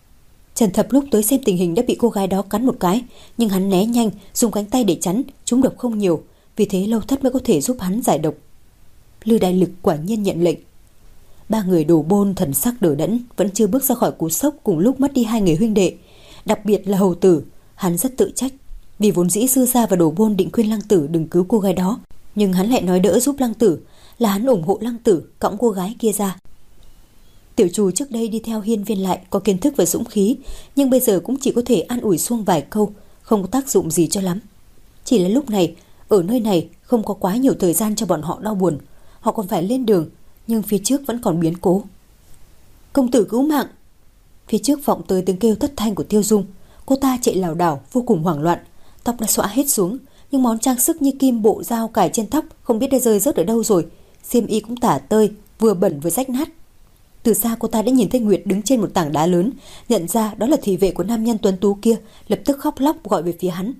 Trần Thập lúc tới xem tình hình đã bị cô gái đó cắn một cái, nhưng hắn né nhanh, dùng cánh tay để chắn, trúng độc không nhiều, vì thế Lâu Thất mới có thể giúp hắn giải độc. Lư Đại Lực quả nhiên nhận lệnh. Ba người Đồ Bôn thần sắc đờ đẫn, vẫn chưa bước ra khỏi cú sốc cùng lúc mất đi hai người huynh đệ, đặc biệt là Hầu Tử. Hắn rất tự trách, vì vốn dĩ Sư Gia và Đồ Bôn định khuyên Lăng Tử đừng cứu cô gái đó, nhưng hắn lại nói đỡ giúp Lăng Tử, là hắn ủng hộ Lăng Tử cõng cô gái kia ra. Tiểu Trù trước đây đi theo Hiên Viên Lại có kiến thức và dũng khí, nhưng bây giờ cũng chỉ có thể an ủi xuông vài câu, không có tác dụng gì cho lắm. Chỉ là lúc này, ở nơi này không có quá nhiều thời gian cho bọn họ đau buồn, họ còn phải lên đường, nhưng phía trước vẫn còn biến cố. Công tử cứu mạng! Phía trước vọng tới tiếng kêu thất thanh của Tiêu Dung. Cô ta chạy lảo đảo, vô cùng hoảng loạn, tóc đã xõa hết xuống, nhưng món trang sức như kim bộ dao cài trên tóc không biết đã rơi rớt ở đâu rồi, xiêm y cũng tả tơi, vừa bẩn vừa rách nát. Từ xa cô ta đã nhìn thấy Nguyệt đứng trên một tảng đá lớn, nhận ra đó là thị vệ của nam nhân tuấn tú kia, lập tức khóc lóc gọi về phía hắn.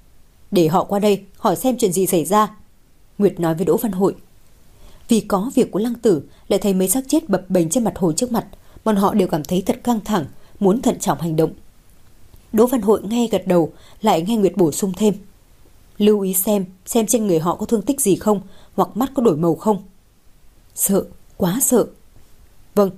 Để họ qua đây, hỏi xem chuyện gì xảy ra. Nguyệt nói với Đỗ Văn Hội. Vì có việc của Lăng Tử, lại thấy mấy xác chết bập bềnh trên mặt hồ trước mặt, bọn họ đều cảm thấy thật căng thẳng, muốn thận trọng hành động. Đỗ Văn Hội nghe gật đầu, lại nghe Nguyệt bổ sung thêm. Lưu ý xem, xem trên người họ có thương tích gì không, hoặc mắt có đổi màu không. Sợ, quá sợ. Vâng.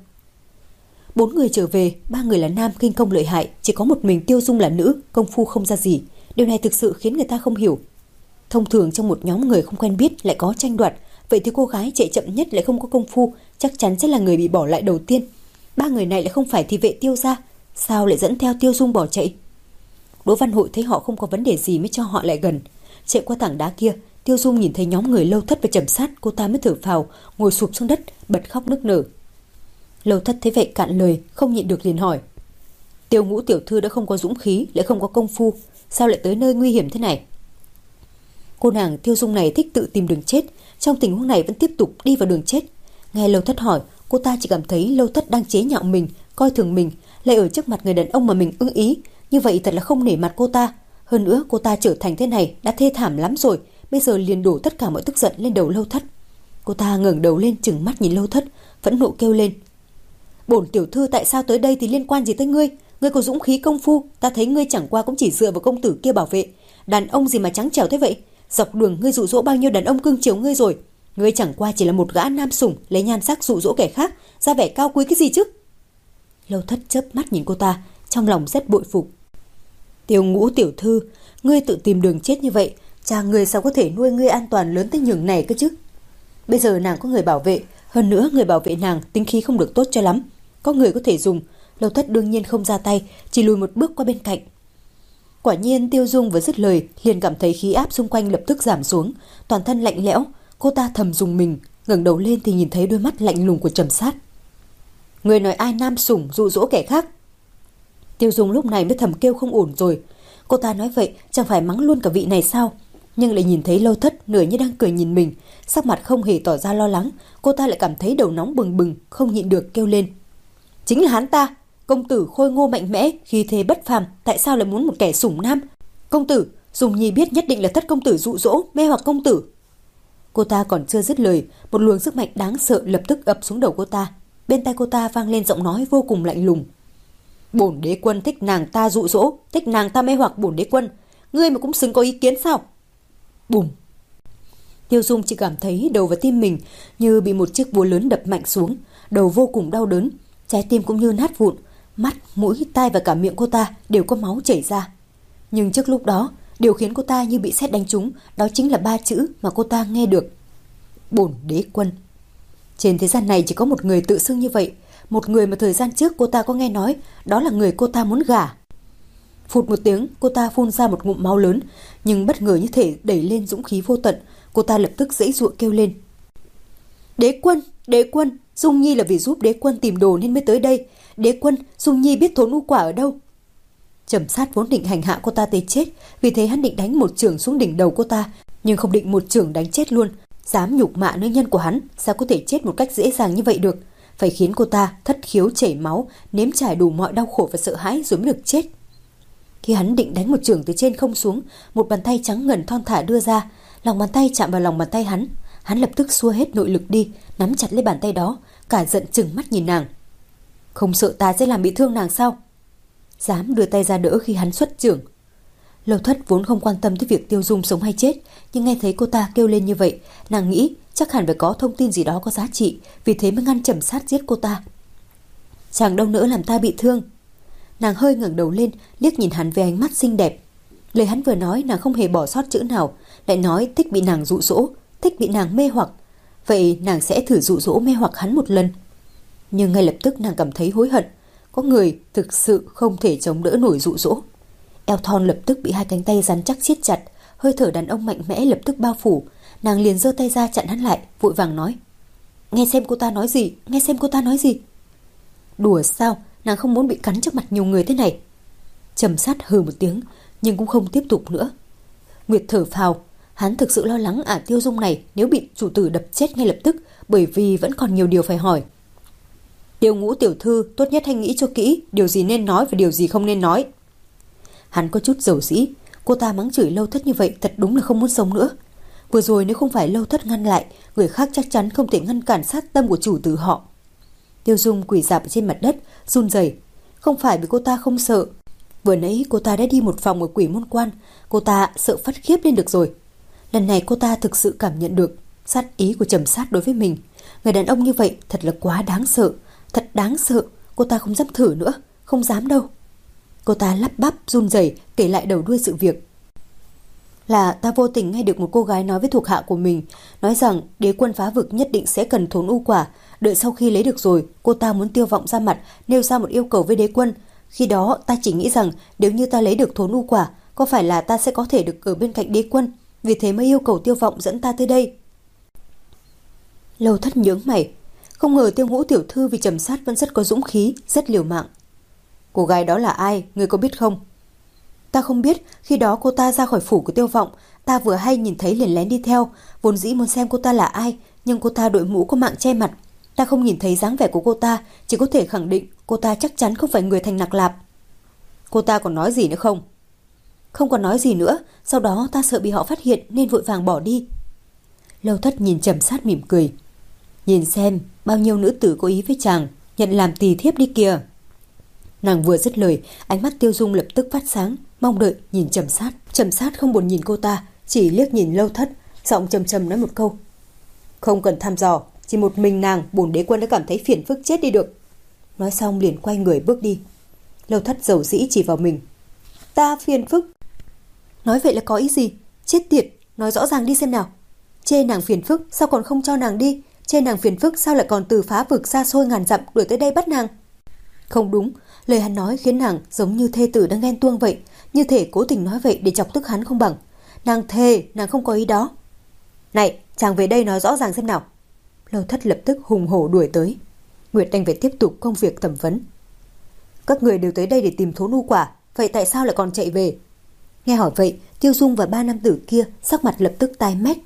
Bốn người trở về, ba người là nam kinh công lợi hại, chỉ có một mình Tiêu Dung là nữ, công phu không ra gì. Điều này thực sự khiến người ta không hiểu. Thông thường trong một nhóm người không quen biết lại có tranh đoạt, vậy thì cô gái chạy chậm nhất lại không có công phu, chắc chắn sẽ là người bị bỏ lại đầu tiên. Ba người này lại không phải thị vệ Tiêu gia, sao lại dẫn theo Tiêu Dung bỏ chạy? Đỗ Văn Hội thấy họ không có vấn đề gì mới cho họ lại gần. Chạy qua tảng đá kia, Tiêu Dung nhìn thấy nhóm người Lâu Thất và Trầm Sát, cô ta mới thở phào, ngồi sụp xuống đất, bật khóc nức nở. Lâu Thất thấy vậy cạn lời, không nhịn được liền hỏi. Tiêu Ngũ tiểu thư đã không có dũng khí, lại không có công phu, sao lại tới nơi nguy hiểm thế này? Cô nàng Tiêu Dung này thích tự tìm đường chết, trong tình huống này vẫn tiếp tục đi vào đường chết. Nghe Lâu Thất hỏi, cô ta chỉ cảm thấy Lâu Thất đang chế nhạo mình, coi thường mình, lại ở trước mặt người đàn ông mà mình ưng ý, như vậy thật là không nể mặt cô ta. Hơn nữa cô ta trở thành thế này đã thê thảm lắm rồi, bây giờ liền đổ tất cả mọi tức giận lên đầu Lâu Thất. Cô ta ngẩng đầu lên trừng mắt nhìn Lâu Thất, phẫn nộ kêu lên. Bổn tiểu thư tại sao tới đây thì liên quan gì tới ngươi? Ngươi có dũng khí công phu, ta thấy ngươi chẳng qua cũng chỉ dựa vào công tử kia bảo vệ. Đàn ông gì mà trắng trẻo thế vậy? Dọc đường ngươi dụ dỗ bao nhiêu đàn ông cưng chiều ngươi rồi? Ngươi chẳng qua chỉ là một gã nam sủng, lấy nhan sắc dụ dỗ kẻ khác, ra vẻ cao quý cái gì chứ? Lâu Thất chớp mắt nhìn cô ta, trong lòng rất bội phục. Tiêu Ngũ tiểu thư, ngươi tự tìm đường chết như vậy, cha ngươi sao có thể nuôi ngươi an toàn lớn tới nhường này cơ chứ? Bây giờ nàng có người bảo vệ, hơn nữa người bảo vệ nàng tính khí không được tốt cho lắm, có người có thể dùng. Lâu Thất đương nhiên không ra tay, chỉ lùi một bước qua bên cạnh. Quả nhiên Tiêu Dung vừa dứt lời, liền cảm thấy khí áp xung quanh lập tức giảm xuống, toàn thân lạnh lẽo. Cô ta thầm dùng mình, ngẩng đầu lên thì nhìn thấy đôi mắt lạnh lùng của Trầm Sát. Người nói ai nam sủng dụ dỗ kẻ khác? Tiêu Dung lúc này mới thầm kêu không ổn rồi. Cô ta nói vậy chẳng phải mắng luôn cả vị này sao? Nhưng lại nhìn thấy Lâu Thất nửa như đang cười nhìn mình, sắc mặt không hề tỏ ra lo lắng, cô ta lại cảm thấy đầu nóng bừng bừng, không nhịn được kêu lên. Chính là hắn ta, công tử khôi ngô mạnh mẽ, khí thế bất phàm, tại sao lại muốn một kẻ sủng nam? Công tử, Dung Nhi biết nhất định là Thất công tử dụ dỗ, mê hoặc công tử. Cô ta còn chưa dứt lời, một luồng sức mạnh đáng sợ lập tức ập xuống đầu cô ta. Bên tai cô ta vang lên giọng nói vô cùng lạnh lùng. Bổn đế quân thích nàng ta dụ dỗ, thích nàng ta mê hoặc bổn đế quân, ngươi mà cũng xứng có ý kiến sao? Bùm! Tiêu Dung chỉ cảm thấy đầu và tim mình như bị một chiếc búa lớn đập mạnh xuống, đầu vô cùng đau đớn, trái tim cũng như nát vụn, mắt, mũi, tai và cả miệng cô ta đều có máu chảy ra. Nhưng trước lúc đó, điều khiến cô ta như bị sét đánh trúng, đó chính là ba chữ mà cô ta nghe được. Bổn đế quân. Trên thế gian này chỉ có một người tự xưng như vậy, một người mà thời gian trước cô ta có nghe nói, đó là người cô ta muốn gả. Phụt một tiếng, cô ta phun ra một ngụm máu lớn, nhưng bất ngờ như thể đẩy lên dũng khí vô tận, cô ta lập tức giãy giụa kêu lên. Đế quân, đế quân, Dung Nhi là vì giúp đế quân tìm đồ nên mới tới đây. Đế quân, Dung Nhi biết thốn u quả ở đâu. Trầm Sát vốn định hành hạ cô ta tới chết, vì thế hắn định đánh một chưởng xuống đỉnh đầu cô ta, nhưng không định một chưởng đánh chết luôn. Dám nhục mạ nữ nhân của hắn, sao có thể chết một cách dễ dàng như vậy được? Phải khiến cô ta thất khiếu chảy máu, nếm trải đủ mọi đau khổ và sợ hãi rồi mới được chết. Khi hắn định đánh một chưởng từ trên không xuống, một bàn tay trắng ngần thon thả đưa ra, lòng bàn tay chạm vào lòng bàn tay hắn, hắn lập tức xua hết nội lực đi, nắm chặt lấy bàn tay đó, cả giận trừng mắt nhìn nàng. Không sợ ta sẽ làm bị thương nàng sao? dám đưa tay ra đỡ khi hắn xuất chưởng. Lâu Thất vốn không quan tâm tới việc Tiêu Dung sống hay chết, nhưng nghe thấy cô ta kêu lên như vậy, nàng nghĩ chắc hẳn phải có thông tin gì đó có giá trị, vì thế mới ngăn Trầm Sát giết cô ta. Chàng đâu nỡ làm ta bị thương. Nàng hơi ngẩng đầu lên, liếc nhìn hắn với ánh mắt xinh đẹp. Lời hắn vừa nói nàng không hề bỏ sót chữ nào, lại nói thích bị nàng dụ dỗ, thích bị nàng mê hoặc. Vậy nàng sẽ thử dụ dỗ mê hoặc hắn một lần. Nhưng ngay lập tức nàng cảm thấy hối hận. Có người thực sự không thể chống đỡ nổi dụ dỗ. Eo thon lập tức bị hai cánh tay rắn chắc siết chặt, hơi thở đàn ông mạnh mẽ lập tức bao phủ. Nàng liền giơ tay ra chặn hắn lại, vội vàng nói: Nghe xem cô ta nói gì, nghe xem cô ta nói gì. Đùa sao, nàng không muốn bị cắn trước mặt nhiều người thế này. Trầm Sát hừ một tiếng, nhưng cũng không tiếp tục nữa. Nguyệt thở phào, hắn thực sự lo lắng ả Tiêu Dung này nếu bị chủ tử đập chết ngay lập tức, bởi vì vẫn còn nhiều điều phải hỏi. Tiêu Ngũ tiểu thư, tốt nhất hãy nghĩ cho kỹ điều gì nên nói và điều gì không nên nói. Hắn có chút dầu dĩ, cô ta mắng chửi Lâu Thất như vậy thật đúng là không muốn sống nữa. Vừa rồi nếu không phải Lâu Thất ngăn lại, người khác chắc chắn không thể ngăn cản sát tâm của chủ tử họ. Tiêu Dung quỳ rạp trên mặt đất, run rẩy. Không phải vì cô ta không sợ, vừa nãy cô ta đã đi một vòng ở Quỷ Môn Quan, cô ta sợ phát khiếp lên được rồi. Lần này cô ta thực sự cảm nhận được sát ý của Trầm Sát đối với mình. Người đàn ông như vậy thật là quá đáng sợ, thật đáng sợ. Cô ta không dám thử nữa, không dám đâu. Cô ta lắp bắp run rẩy kể lại đầu đuôi sự việc. Là ta vô tình nghe được một cô gái nói với thuộc hạ của mình, nói rằng đế quân phá vực nhất định sẽ cần thốn u quả. Đợi sau khi lấy được rồi, cô ta muốn Tiêu Vọng ra mặt nêu ra một yêu cầu với đế quân. Khi đó ta chỉ nghĩ rằng nếu như ta lấy được thốn u quả, có phải là ta sẽ có thể được ở bên cạnh đế quân, vì thế mới yêu cầu Tiêu Vọng dẫn ta tới đây. Lâu Thất nhướng mày, không ngờ Tiêu Ngũ tiểu thư vì Trầm Sát vẫn rất có dũng khí, rất liều mạng. Cô gái đó là ai, ngươi có biết không? Ta không biết, khi đó cô ta ra khỏi phủ của Tiêu Vọng, ta vừa hay nhìn thấy liền lén đi theo, vốn dĩ muốn xem cô ta là ai, nhưng cô ta đội mũ có mạng che mặt. Ta không nhìn thấy dáng vẻ của cô ta, chỉ có thể khẳng định cô ta chắc chắn không phải người thành Nặc Lạp. Cô ta còn nói gì nữa không? Không còn nói gì nữa, sau đó ta sợ bị họ phát hiện nên vội vàng bỏ đi. Lâu Thất nhìn Trầm Sát mỉm cười. Nhìn xem, bao nhiêu nữ tử có ý với chàng, nhận làm tỳ thiếp đi kìa. Nàng vừa dứt lời, ánh mắt Tiêu Dung lập tức phát sáng, mong đợi nhìn Trầm Sát. Trầm Sát không buồn nhìn cô ta, chỉ liếc nhìn Lâu Thất, giọng trầm trầm nói một câu: Không cần thăm dò, chỉ một mình nàng bổn đế quân đã cảm thấy phiền phức chết đi được. Nói xong liền quay người bước đi. Lâu Thất dầu dĩ chỉ vào mình. Ta phiền phức? Nói vậy là có ý gì? Chết tiệt, nói rõ ràng đi xem nào. Chê nàng phiền phức sao còn không cho nàng đi? Chê nàng phiền phức sao lại còn từ phá vực xa xôi ngàn dặm đuổi tới đây bắt nàng? Không đúng, lời hắn nói khiến nàng giống như thê tử đang ghen tuông vậy, như thể cố tình nói vậy để chọc tức hắn không bằng. Nàng thề, nàng không có ý đó. Này, chàng về đây nói rõ ràng xem nào. Lâu Thất lập tức hùng hổ đuổi tới. Nguyệt đành phải tiếp tục công việc thẩm vấn. Các người đều tới đây để tìm thốn u quả, vậy tại sao lại còn chạy về? Nghe hỏi vậy, Tiêu Dung và ba nam tử kia sắc mặt lập tức tái mét.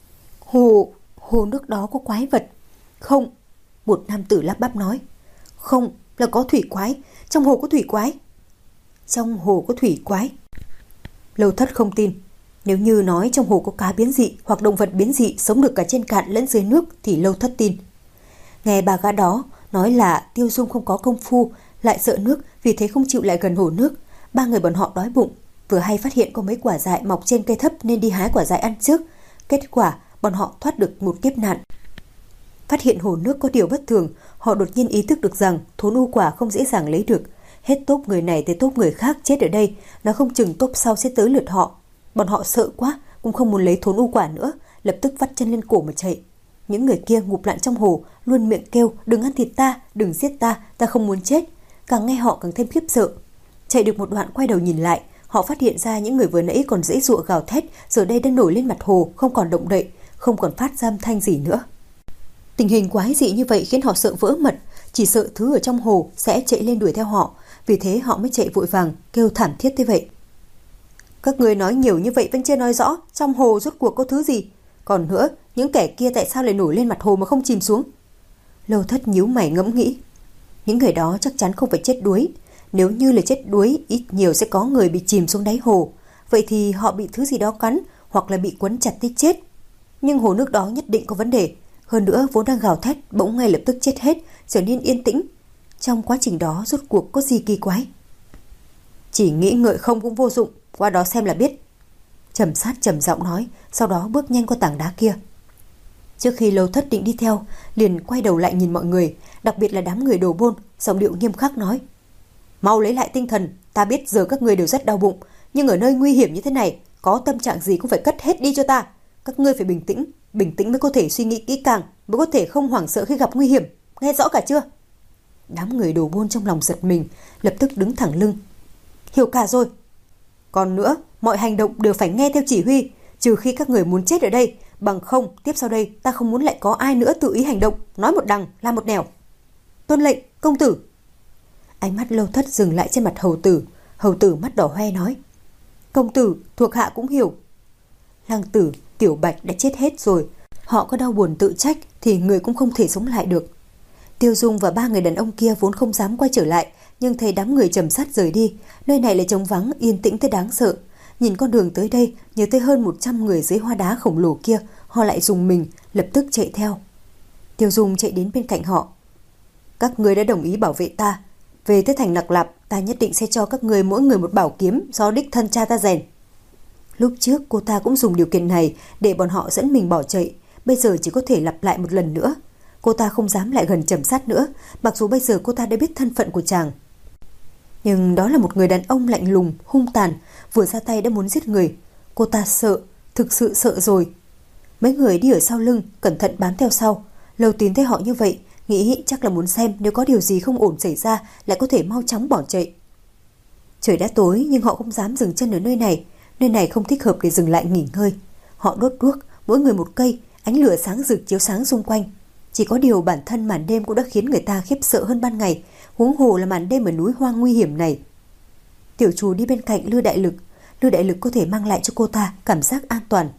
Hồ, hồ nước đó có quái vật. Không, một nam tử lắp bắp nói. Không, là có thủy quái, trong hồ có thủy quái. Trong hồ có thủy quái? Lâu Thất không tin. Nếu như nói trong hồ có cá biến dị hoặc động vật biến dị sống được cả trên cạn lẫn dưới nước thì Lâu Thất tin. Nghe bà gã đó nói là Tiêu Dung không có công phu, lại sợ nước, vì thế không chịu lại gần hồ nước. Ba người bọn họ đói bụng, vừa hay phát hiện có mấy quả dại mọc trên cây thấp nên đi hái quả dại ăn trước. Kết quả bọn họ thoát được một kiếp nạn. Phát hiện hồ nước có điều bất thường, họ đột nhiên ý thức được rằng thốn u quả không dễ dàng lấy được. Hết tốp người này tới tốp người khác chết ở đây, nó không chừng tốp sau sẽ tới lượt họ. Bọn họ sợ quá, cũng không muốn lấy thốn u quả nữa, lập tức vắt chân lên cổ mà chạy. Những người kia ngụp lặn trong hồ, luôn miệng kêu đừng ăn thịt ta, đừng giết ta, ta không muốn chết. Càng nghe họ càng thêm khiếp sợ. Chạy được một đoạn quay đầu nhìn lại, họ phát hiện ra những người vừa nãy còn giãy giụa gào thét, giờ đây đang nổi lên mặt hồ, không còn động đậy, không còn phát ra âm thanh gì nữa. Tình hình quái dị như vậy khiến họ sợ vỡ mật, chỉ sợ thứ ở trong hồ sẽ chạy lên đuổi theo họ, vì thế họ mới chạy vội vàng, kêu thảm thiết thế vậy. Các người nói nhiều như vậy vẫn chưa nói rõ trong hồ rốt cuộc có thứ gì. Còn nữa, những kẻ kia tại sao lại nổi lên mặt hồ mà không chìm xuống? Lâu Thất nhíu mày ngẫm nghĩ. Những người đó chắc chắn không phải chết đuối. Nếu như là chết đuối, ít nhiều sẽ có người bị chìm xuống đáy hồ. Vậy thì họ bị thứ gì đó cắn, hoặc là bị quấn chặt tới chết. Nhưng hồ nước đó nhất định có vấn đề. Hơn nữa vốn đang gào thét bỗng ngay lập tức chết hết, trở nên yên tĩnh. Trong quá trình đó rốt cuộc có gì kỳ quái? Chỉ nghĩ ngợi không cũng vô dụng, qua đó xem là biết. Trầm Sát trầm giọng nói, sau đó bước nhanh qua tảng đá kia. Trước khi Lâu Thất định đi theo, liền quay đầu lại nhìn mọi người, đặc biệt là đám người đồ bôn, giọng điệu nghiêm khắc nói: mau lấy lại tinh thần, ta biết giờ các ngươi đều rất đau bụng, nhưng ở nơi nguy hiểm như thế này, có tâm trạng gì cũng phải cất hết đi cho ta. Các ngươi phải bình tĩnh, bình tĩnh mới có thể suy nghĩ kỹ càng, mới có thể không hoảng sợ khi gặp nguy hiểm, nghe rõ cả chưa? Đám người đồ bôn trong lòng giật mình, lập tức đứng thẳng lưng. Hiểu cả rồi. Còn nữa, mọi hành động đều phải nghe theo chỉ huy, trừ khi các người muốn chết ở đây, bằng không tiếp sau đây ta không muốn lại có ai nữa tự ý hành động, nói một đằng làm một nẻo. Tuân lệnh, công tử. Ánh mắt Lâu Thất dừng lại trên mặt hầu tử. Hầu tử mắt đỏ hoe nói: công tử, thuộc hạ cũng hiểu. Lăng Tử, Tiểu Bạch đã chết hết rồi, họ có đau buồn tự trách thì người cũng không thể sống lại được. Tiêu Dung và ba người đàn ông kia vốn không dám quay trở lại, nhưng thấy đám người Trầm Sát rời đi, nơi này lại trống vắng yên tĩnh tới đáng sợ. Nhìn con đường tới đây, nhớ tới hơn một trăm người dưới hoa đá khổng lồ kia, họ lại dùng mình, lập tức chạy theo. Tiêu Dung chạy đến bên cạnh họ. Các người đã đồng ý bảo vệ ta, về tới thành Nặc Lạp, ta nhất định sẽ cho các người mỗi người một bảo kiếm do đích thân cha ta rèn. Lúc trước cô ta cũng dùng điều kiện này để bọn họ dẫn mình bỏ chạy, bây giờ chỉ có thể lặp lại một lần nữa. Cô ta không dám lại gần Trầm Sát nữa, mặc dù bây giờ cô ta đã biết thân phận của chàng. Nhưng đó là một người đàn ông lạnh lùng, hung tàn, vừa ra tay đã muốn giết người. Cô ta sợ, thực sự sợ rồi. Mấy người đi ở sau lưng, cẩn thận bám theo sau. Lâu Tín thấy họ như vậy, nghĩ chắc là muốn xem nếu có điều gì không ổn xảy ra lại có thể mau chóng bỏ chạy. Trời đã tối nhưng họ không dám dừng chân ở nơi này. Nơi này không thích hợp để dừng lại nghỉ ngơi. Họ đốt đuốc, mỗi người một cây, ánh lửa sáng rực chiếu sáng xung quanh. Chỉ có điều bản thân màn đêm cũng đã khiến người ta khiếp sợ hơn ban ngày, huống hồ là màn đêm ở núi hoang nguy hiểm này. Tiểu Trù đi bên cạnh Lư Đại Lực, Lư Đại Lực có thể mang lại cho cô ta cảm giác an toàn.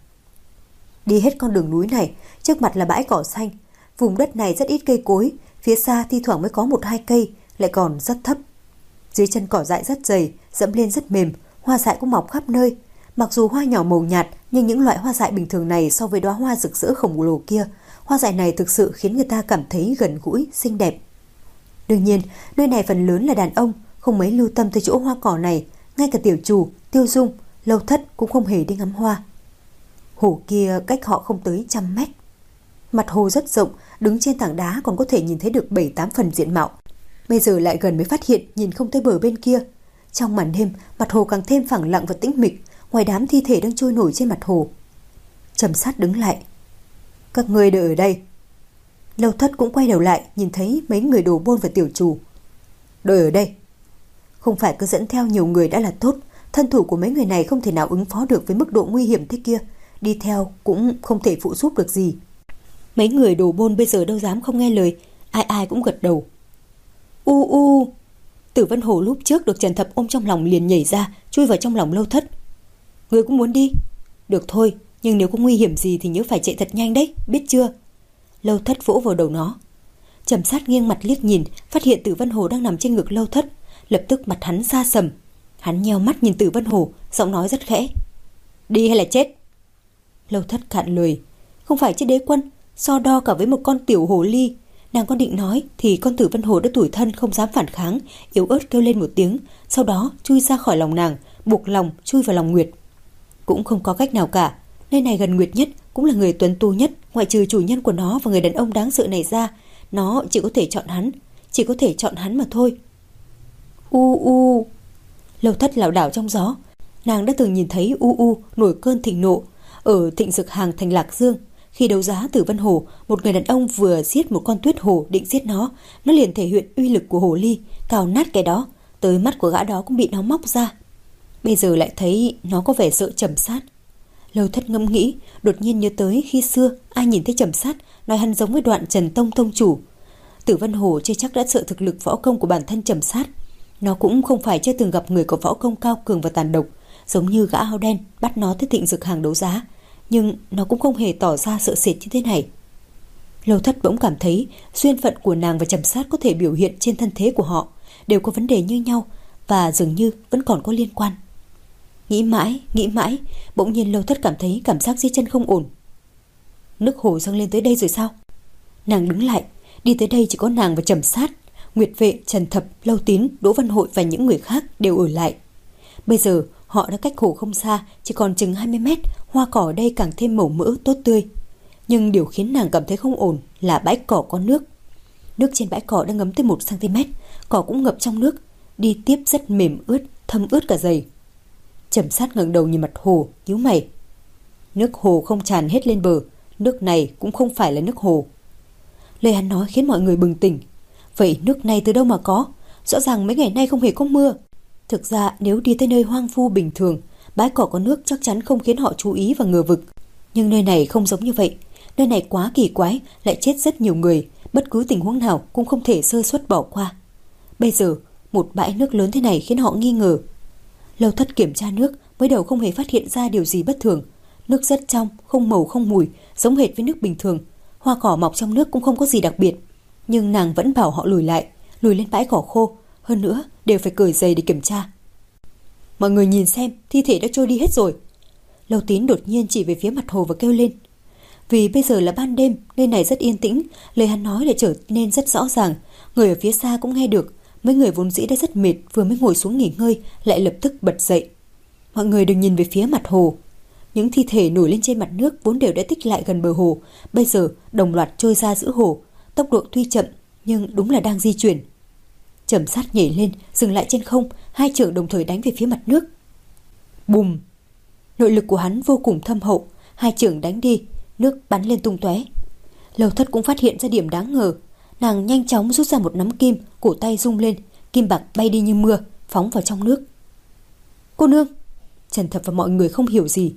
Đi hết con đường núi này, trước mặt là bãi cỏ xanh. Vùng đất này rất ít cây cối, phía xa thi thoảng mới có một hai cây, lại còn rất thấp. Dưới chân cỏ dại rất dày, dẫm lên rất mềm, hoa dại cũng mọc khắp nơi. Mặc dù hoa nhỏ màu nhạt, nhưng những loại hoa dại bình thường này so với đóa hoa rực rỡ khổng lồ kia, hoa dại này thực sự khiến người ta cảm thấy gần gũi, xinh đẹp. Đương nhiên, nơi này phần lớn là đàn ông, không mấy lưu tâm tới chỗ hoa cỏ này, ngay cả Tiểu Trù, Tiêu Dung, Lâu Thất cũng không hề đi ngắm hoa. Hồ kia cách họ không tới trăm mét. Mặt hồ rất rộng, đứng trên tảng đá còn có thể nhìn thấy được bảy tám phần diện mạo. Bây giờ lại gần mới phát hiện nhìn không tới bờ bên kia. Trong màn đêm, mặt hồ càng thêm phẳng lặng và tĩnh mịch, ngoài đám thi thể đang trôi nổi trên mặt hồ. Trầm Sát đứng lại. Các ngươi đợi ở đây. Lâu Thất cũng quay đầu lại, nhìn thấy mấy người Đồ Bôn và Tiểu Trù. Đợi ở đây. Không phải cứ dẫn theo nhiều người đã là tốt, thân thủ của mấy người này không thể nào ứng phó được với mức độ nguy hiểm thế kia, đi theo cũng không thể phụ giúp được gì. Mấy người Đồ Bôn bây giờ đâu dám không nghe lời, ai ai cũng gật đầu. U u. Tử Vân Hồ lúc trước được Trần Thập ôm trong lòng liền nhảy ra, chui vào trong lòng Lâu Thất. Ngươi cũng muốn đi? Được thôi, nhưng nếu có nguy hiểm gì thì nhớ phải chạy thật nhanh đấy, biết chưa? Lâu Thất vỗ vào đầu nó. Trầm Sát nghiêng mặt liếc nhìn, phát hiện Tử Vân Hồ đang nằm trên ngực Lâu Thất, lập tức mặt hắn sa sầm. Hắn nheo mắt nhìn Tử Vân Hồ, giọng nói rất khẽ. Đi hay là chết? Lâu Thất cạn lời. Không phải chứ đế quân, so đo cả với một con tiểu hồ ly. Nàng có định nói thì con Tử Vân Hồ đã tủi thân không dám phản kháng, yếu ớt kêu lên một tiếng, sau đó chui ra khỏi lòng nàng, buộc lòng chui vào lòng Nguyệt. Cũng không có cách nào cả, nơi này gần Nguyệt nhất, cũng là người tuấn tu nhất, ngoại trừ chủ nhân của nó và người đàn ông đáng sợ này ra, nó chỉ có thể chọn hắn, chỉ có thể chọn hắn mà thôi. U u. Lâu Thất lảo đảo trong gió. Nàng đã từng nhìn thấy U u nổi cơn thịnh nộ ở Thịnh Dực Hàng thành Lạc Dương. Khi đấu giá Tử Vân Hồ, một người đàn ông vừa giết một con tuyết hồ định giết nó, nó liền thể hiện uy lực của hồ ly, cào nát cái đó, tới mắt của gã đó cũng bị nó móc ra. Bây giờ lại thấy nó có vẻ sợ Trầm Sát. Lâu Thất ngẫm nghĩ, đột nhiên nhớ tới khi xưa ai nhìn thấy Trầm Sát nói hắn giống với Đoạn Trần Tông tông chủ. Tử Vân Hồ chưa chắc đã sợ thực lực võ công của bản thân Trầm Sát. Nó cũng không phải chưa từng gặp người có võ công cao cường và tàn độc, giống như gã áo đen bắt nó tới Thịnh Dực Hàng đấu giá, nhưng nó cũng không hề tỏ ra sợ sệt như thế này. Lâu Thất bỗng cảm thấy duyên phận của nàng và Trầm Sát có thể biểu hiện trên thân thế của họ, đều có vấn đề như nhau và dường như vẫn còn có liên quan. Nghĩ mãi, nghĩ mãi, bỗng nhiên Lâu Thất cảm thấy cảm giác dưới chân không ổn. Nước hồ dâng lên tới đây rồi sao? Nàng đứng lại, đi tới đây chỉ có nàng và Trầm Sát, Nguyệt Vệ, Trần Thập, Lâu Tín, Đỗ Văn Hội và những người khác đều ở lại. Bây giờ họ đã cách hồ không xa, chỉ còn chừng hai mươi mét, hoa cỏ ở đây càng thêm màu mỡ tốt tươi. Nhưng điều khiến nàng cảm thấy không ổn là bãi cỏ có nước. Nước trên bãi cỏ đã ngấm tới một xăng-ti-mét, cỏ cũng ngập trong nước, đi tiếp rất mềm ướt, thấm ướt cả giày. Trầm Sát ngẩng đầu nhìn mặt hồ, nhíu mày. Nước hồ không tràn hết lên bờ, nước này cũng không phải là nước hồ. Lời hắn nói khiến mọi người bừng tỉnh. Vậy nước này từ đâu mà có? Rõ ràng mấy ngày nay không hề có mưa. Thực ra nếu đi tới nơi hoang vu bình thường, bãi cỏ có nước chắc chắn không khiến họ chú ý và ngờ vực. Nhưng nơi này không giống như vậy. Nơi này quá kỳ quái, lại chết rất nhiều người, bất cứ tình huống nào cũng không thể sơ suất bỏ qua. Bây giờ, một bãi nước lớn thế này khiến họ nghi ngờ. Lâu Thất kiểm tra nước, mới đầu không hề phát hiện ra điều gì bất thường. Nước rất trong, không màu không mùi, giống hệt với nước bình thường. Hoa cỏ mọc trong nước cũng không có gì đặc biệt. Nhưng nàng vẫn bảo họ lùi lại, lùi lên bãi cỏ khô. Hơn nữa, đều phải cởi giày để kiểm tra. Mọi người nhìn xem, thi thể đã trôi đi hết rồi. Lâu Tín đột nhiên chỉ về phía mặt hồ và kêu lên. Vì bây giờ là ban đêm, nơi này rất yên tĩnh, lời hắn nói lại trở nên rất rõ ràng. Người ở phía xa cũng nghe được. Mấy người vốn dĩ đã rất mệt, vừa mới ngồi xuống nghỉ ngơi, lại lập tức bật dậy. Mọi người đều nhìn về phía mặt hồ. Những thi thể nổi lên trên mặt nước vốn đều đã tích lại gần bờ hồ, bây giờ đồng loạt trôi ra giữa hồ. Tốc độ tuy chậm, nhưng đúng là đang di chuyển. Trầm Sát nhảy lên, dừng lại trên không, hai chưởng đồng thời đánh về phía mặt nước. Bùm! Nội lực của hắn vô cùng thâm hậu, hai chưởng đánh đi, nước bắn lên tung tóe. Lâu Thất cũng phát hiện ra điểm đáng ngờ. Nàng nhanh chóng rút ra một nắm kim, cổ tay rung lên, kim bạc bay đi như mưa, phóng vào trong nước. Cô nương! Trần Thập và mọi người không hiểu gì.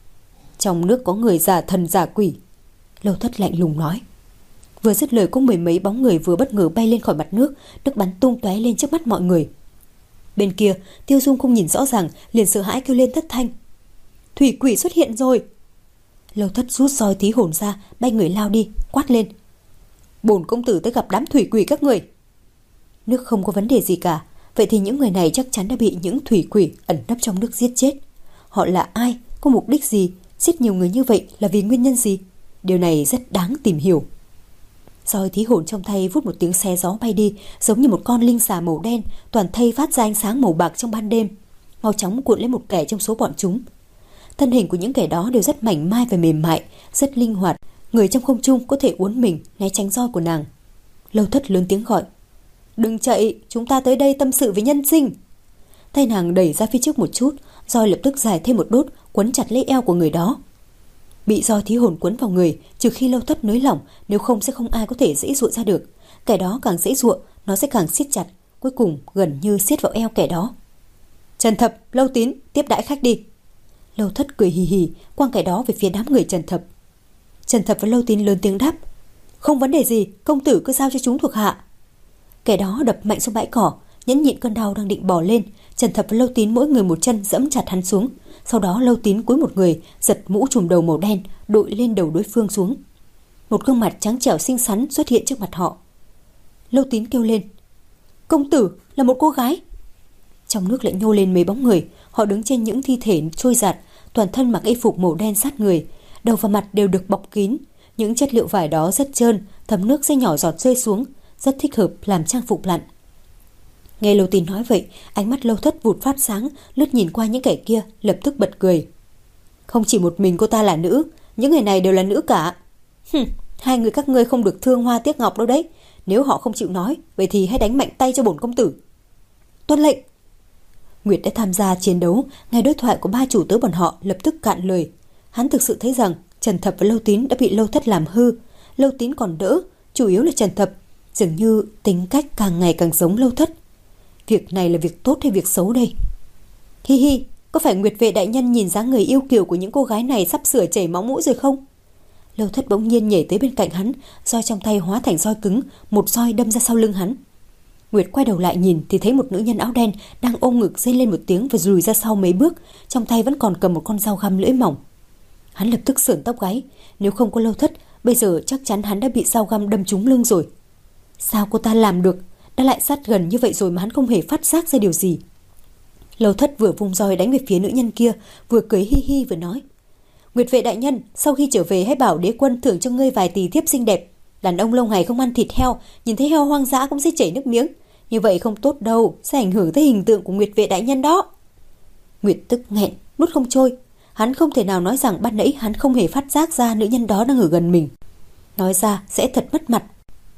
Trong nước có người giả thần giả quỷ. Lâu Thất lạnh lùng nói. Vừa dứt lời có mười mấy bóng người vừa bất ngờ bay lên khỏi mặt nước, nước bắn tung tóe lên trước mắt mọi người. Bên kia, Tiêu Dung không nhìn rõ ràng, liền sợ hãi kêu lên thất thanh. Thủy quỷ xuất hiện rồi! Lâu Thất rút roi thí hồn ra, bay người lao đi, quát lên. Bổn công tử tới gặp đám thủy quỷ các người. Nước không có vấn đề gì cả, vậy thì những người này chắc chắn đã bị những thủy quỷ ẩn nấp trong nước giết chết. Họ là ai, có mục đích gì, giết nhiều người như vậy là vì nguyên nhân gì? Điều này rất đáng tìm hiểu. Roi thí hồn trong tay vút một tiếng xé gió bay đi, giống như một con linh xà màu đen, toàn thây phát ra ánh sáng màu bạc trong ban đêm, mau chóng cuộn lấy một kẻ trong số bọn chúng. Thân hình của những kẻ đó đều rất mảnh mai và mềm mại, rất linh hoạt, người trong không trung có thể uốn mình né tránh roi của nàng. Lâu Thất lớn tiếng gọi. Đừng chạy, chúng ta tới đây tâm sự với nhân sinh. Tay nàng đẩy ra phía trước một chút, roi lập tức dài thêm một đốt, quấn chặt lấy eo của người đó. Bị roi thí hồn quấn vào người, trừ khi Lâu Thất nới lỏng, nếu không sẽ không ai có thể giãy giụa ra được. Kẻ đó càng giãy giụa, nó sẽ càng siết chặt, cuối cùng gần như siết vào eo kẻ đó. Trần Thập, Lâu Tín, tiếp đãi khách đi. Lâu Thất cười hì hì, quăng kẻ đó về phía đám người Trần Thập. Trần Thập và Lâu Tín lớn tiếng đáp. Không vấn đề gì, công tử cứ giao cho chúng thuộc hạ. Kẻ đó đập mạnh xuống bãi cỏ, nhẫn nhịn cơn đau đang định bò lên. Trần Thập và Lâu Tín mỗi người một chân giẫm chặt hắn xuống. Sau đó Lâu Tín cúi một người, giật mũ trùm đầu màu đen, đội lên đầu đối phương xuống. Một gương mặt trắng trẻo xinh xắn xuất hiện trước mặt họ. Lâu Tín kêu lên. Công tử là một cô gái. Trong nước lại nhô lên mấy bóng người, họ đứng trên những thi thể trôi giạt, toàn thân mặc y phục màu đen sát người, đầu và mặt đều được bọc kín. Những chất liệu vải đó rất trơn, thấm nước sẽ nhỏ giọt rơi xuống, rất thích hợp làm trang phục lặn. Nghe Lâu Tín nói vậy, ánh mắt Lâu Thất vụt phát sáng, lướt nhìn qua những kẻ kia, lập tức bật cười. Không chỉ một mình cô ta là nữ, những người này đều là nữ cả. Hừm, hai người các ngươi không được thương hoa tiếc ngọc đâu đấy. Nếu họ không chịu nói, vậy thì hãy đánh mạnh tay cho bổn công tử. Tuân lệnh. Nguyệt đã tham gia chiến đấu, nghe đối thoại của ba chủ tớ bọn họ lập tức cạn lời. Hắn thực sự thấy rằng Trần Thập và Lâu Tín đã bị Lâu Thất làm hư. Lâu Tín còn đỡ, chủ yếu là Trần Thập dường như tính cách càng ngày càng giống Lâu Thất. Việc này là việc tốt hay việc xấu đây? Hi hi, có phải Nguyệt vệ đại nhân nhìn dáng người yêu kiều của những cô gái này sắp sửa chảy máu mũi rồi không? Lâu Thất bỗng nhiên nhảy tới bên cạnh hắn, roi trong tay hóa thành roi cứng, một roi đâm ra sau lưng hắn. Nguyệt quay đầu lại nhìn thì thấy một nữ nhân áo đen đang ôm ngực rên lên một tiếng và lùi ra sau mấy bước, trong tay vẫn còn cầm một con dao găm lưỡi mỏng. Hắn lập tức sởn tóc gáy, nếu không có Lâu Thất, bây giờ chắc chắn hắn đã bị dao găm đâm trúng lưng rồi. Sao cô ta làm được? Đã lại sát gần như vậy rồi mà hắn không hề phát giác ra điều gì. Lâu Thất vừa vung roi đánh về phía nữ nhân kia, vừa cười hi hi vừa nói. Nguyệt vệ đại nhân, sau khi trở về hãy bảo đế quân thưởng cho ngươi vài tỳ thiếp xinh đẹp. Đàn ông lâu ngày không ăn thịt heo, nhìn thấy heo hoang dã cũng sẽ chảy nước miếng. Như vậy không tốt đâu, sẽ ảnh hưởng tới hình tượng của Nguyệt vệ đại nhân đó. Nguyệt tức nghẹn, nuốt không trôi. Hắn không thể nào nói rằng ban nãy hắn không hề phát giác ra nữ nhân đó đang ở gần mình. Nói ra sẽ thật mất mặt.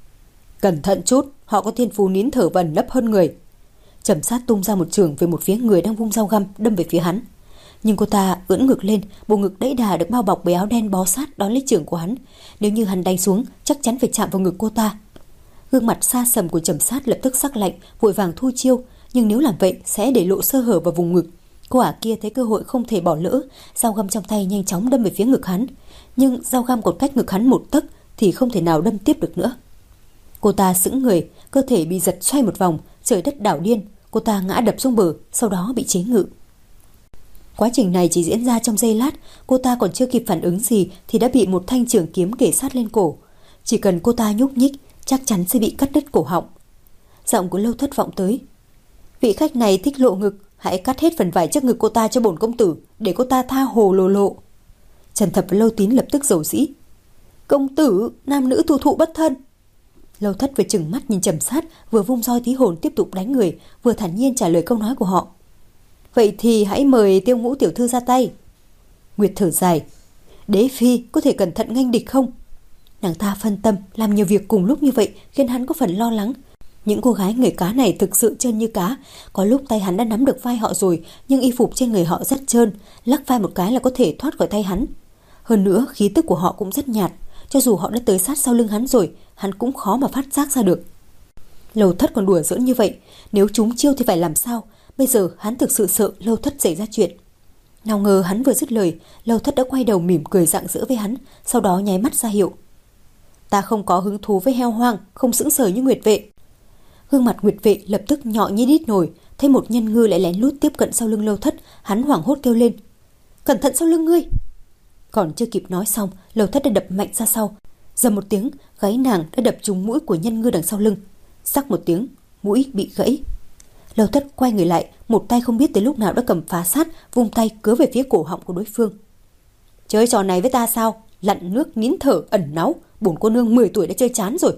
Cẩn thận chút, họ có thiên phú nín thở vẩn nấp hơn người. Trầm Sát tung ra một chưởng về một phía người đang vung dao găm đâm về phía hắn. Nhưng cô ta ưỡn ngực lên, bộ ngực đẫy đà được bao bọc bởi áo đen bó sát đón lấy chưởng của hắn. Nếu như hắn đánh xuống, chắc chắn phải chạm vào ngực cô ta. Gương mặt xa sầm của Trầm Sát lập tức sắc lạnh, vội vàng thu chiêu. Nhưng nếu làm vậy sẽ để lộ sơ hở vào vùng ngực. Cô ả kia thấy cơ hội không thể bỏ lỡ, dao găm trong tay nhanh chóng đâm về phía ngực hắn. Nhưng dao găm còn cách ngực hắn một tấc thì không thể nào đâm tiếp được nữa. Cô ta sững người, cơ thể bị giật xoay một vòng, trời đất đảo điên. Cô ta ngã đập xuống bờ, sau đó bị chế ngự. Quá trình này chỉ diễn ra trong giây lát, cô ta còn chưa kịp phản ứng gì thì đã bị một thanh trường kiếm kề sát lên cổ. Chỉ cần cô ta nhúc nhích, chắc chắn sẽ bị cắt đứt cổ họng. Giọng của Lâu Thất vọng tới. Vị khách này thích lộ ngực, hãy cắt hết phần vải trước ngực cô ta cho bổn công tử, để cô ta tha hồ lộ lộ. Trần Thập và Lâu Tín lập tức rầu rĩ. Công tử, nam nữ thù thụ bất thân. Lâu Thất vừa chừng mắt nhìn Trầm Sát, vừa vung roi tí hồn tiếp tục đánh người, vừa thản nhiên trả lời câu nói của họ. Vậy thì hãy mời Tiêu Ngũ tiểu thư ra tay. Nguyệt thở dài. Đế phi có thể cẩn thận nghênh địch không? Nàng ta phân tâm làm nhiều việc cùng lúc như vậy khiến hắn có phần lo lắng. Những cô gái người cá này thực sự trơn như cá. Có lúc tay hắn đã nắm được vai họ rồi, nhưng y phục trên người họ rất trơn, lắc vai một cái là có thể thoát khỏi tay hắn. Hơn nữa khí tức của họ cũng rất nhạt, cho dù họ đã tới sát sau lưng hắn rồi, hắn cũng khó mà phát giác ra được. Lâu Thất còn đùa giỡn như vậy, nếu trúng chiêu thì phải làm sao? Bây giờ hắn thực sự sợ Lâu Thất xảy ra chuyện. Nào ngờ hắn vừa dứt lời, Lâu Thất đã quay đầu mỉm cười rạng rỡ với hắn, sau đó nháy mắt ra hiệu. Ta không có hứng thú với heo hoang, không sững sờ như Nguyệt vệ. Gương mặt Nguyệt vệ lập tức nhọ như đít nồi, thấy một nhân ngư lại lén lút tiếp cận sau lưng Lâu Thất, hắn hoảng hốt kêu lên. Cẩn thận sau lưng ngươi! Còn chưa kịp nói xong, Lâu Thất đã đập mạnh ra sau. Dầm một tiếng, gáy nàng đã đập trúng mũi của nhân ngư đằng sau lưng. Rắc một tiếng, mũi bị gãy. Lâu Thất quay người lại, một tay không biết tới lúc nào đã cầm phá sát, vung tay cứa về phía cổ họng của đối phương. Chơi trò này với ta sao? Lặn nước nín thở ẩn náu, bổn cô nương mười tuổi đã chơi chán rồi.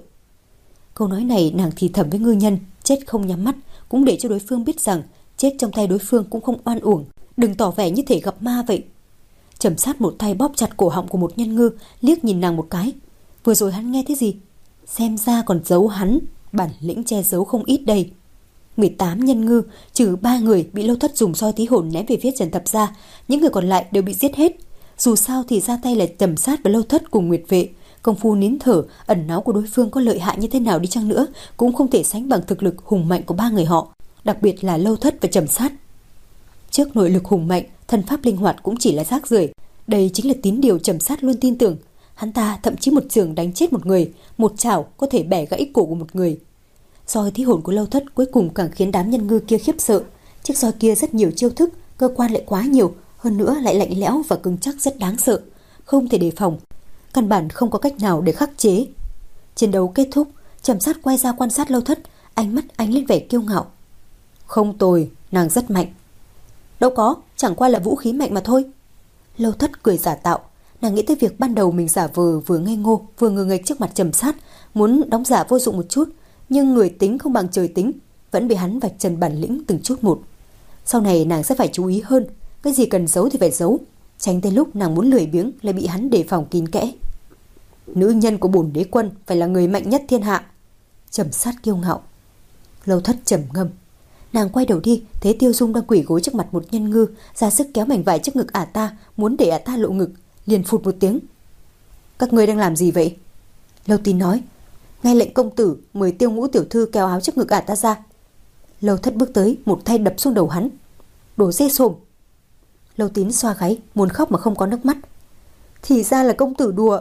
Câu nói này nàng thì thầm với ngư nhân, chết không nhắm mắt, cũng để cho đối phương biết rằng chết trong tay đối phương cũng không oan uổng, đừng tỏ vẻ như thể gặp ma vậy. Trầm Sát một tay bóp chặt cổ họng của một nhân ngư, liếc nhìn nàng một cái. Vừa rồi hắn nghe thấy gì? Xem ra còn giấu hắn, bản lĩnh che giấu không ít đây. mười tám nhân ngư, trừ ba người bị Lâu Thất dùng roi tí hồn ném về phía Trần Thập ra, những người còn lại đều bị giết hết. Dù sao thì ra tay là Trầm Sát và Lâu Thất cùng Nguyệt vệ, công phu nín thở, ẩn náu của đối phương có lợi hại như thế nào đi chăng nữa cũng không thể sánh bằng thực lực hùng mạnh của ba người họ, đặc biệt là Lâu Thất và Trầm Sát. Trước nội lực hùng mạnh, thần pháp linh hoạt cũng chỉ là rác rưởi. Đây chính là tín điều Trầm Sát luôn tin tưởng. Hắn ta thậm chí một chưởng đánh chết một người, một chảo có thể bẻ gãy cổ của một người. Roi thí hồn của Lâu Thất cuối cùng càng khiến đám nhân ngư kia khiếp sợ. Chiếc roi kia rất nhiều chiêu thức, cơ quan lại quá nhiều, hơn nữa lại lạnh lẽo và cứng chắc rất đáng sợ, không thể đề phòng, căn bản không có cách nào để khắc chế. Chiến đấu kết thúc, Trầm Sát quay ra quan sát Lâu Thất, ánh mắt ánh lên vẻ kiêu ngạo. Không tồi, nàng rất mạnh. Đâu có, chẳng qua là vũ khí mạnh mà thôi. Lâu Thất cười giả tạo. Nàng nghĩ tới việc ban đầu mình giả vờ vừa ngây ngô vừa ngờ nghệch trước mặt Trầm Sát, muốn đóng giả vô dụng một chút, nhưng người tính không bằng trời tính, vẫn bị hắn vạch trần bản lĩnh từng chút một. Sau này nàng sẽ phải chú ý hơn, cái gì cần giấu thì phải giấu, tránh tới lúc nàng muốn lười biếng lại bị hắn đề phòng kín kẽ. Nữ nhân của bổn đế quân phải là người mạnh nhất thiên hạ. Trầm Sát kiêu ngạo. Lâu Thất trầm ngâm. Nàng quay đầu đi, thấy Tiêu Dung đang quỳ gối trước mặt một nhân ngư, ra sức kéo mảnh vải trước ngực ả ta, muốn để ả ta lộ ngực, liền phụt một tiếng. Các ngươi đang làm gì vậy? Lâu Tín nói. Nghe lệnh công tử, mời Tiêu Ngũ tiểu thư kéo áo trước ngực ả ta ra. Lâu Thất bước tới, một tay đập xuống đầu hắn. Đồ dê sồm. Lâu Tín xoa gáy, muốn khóc mà không có nước mắt. Thì ra là công tử đùa.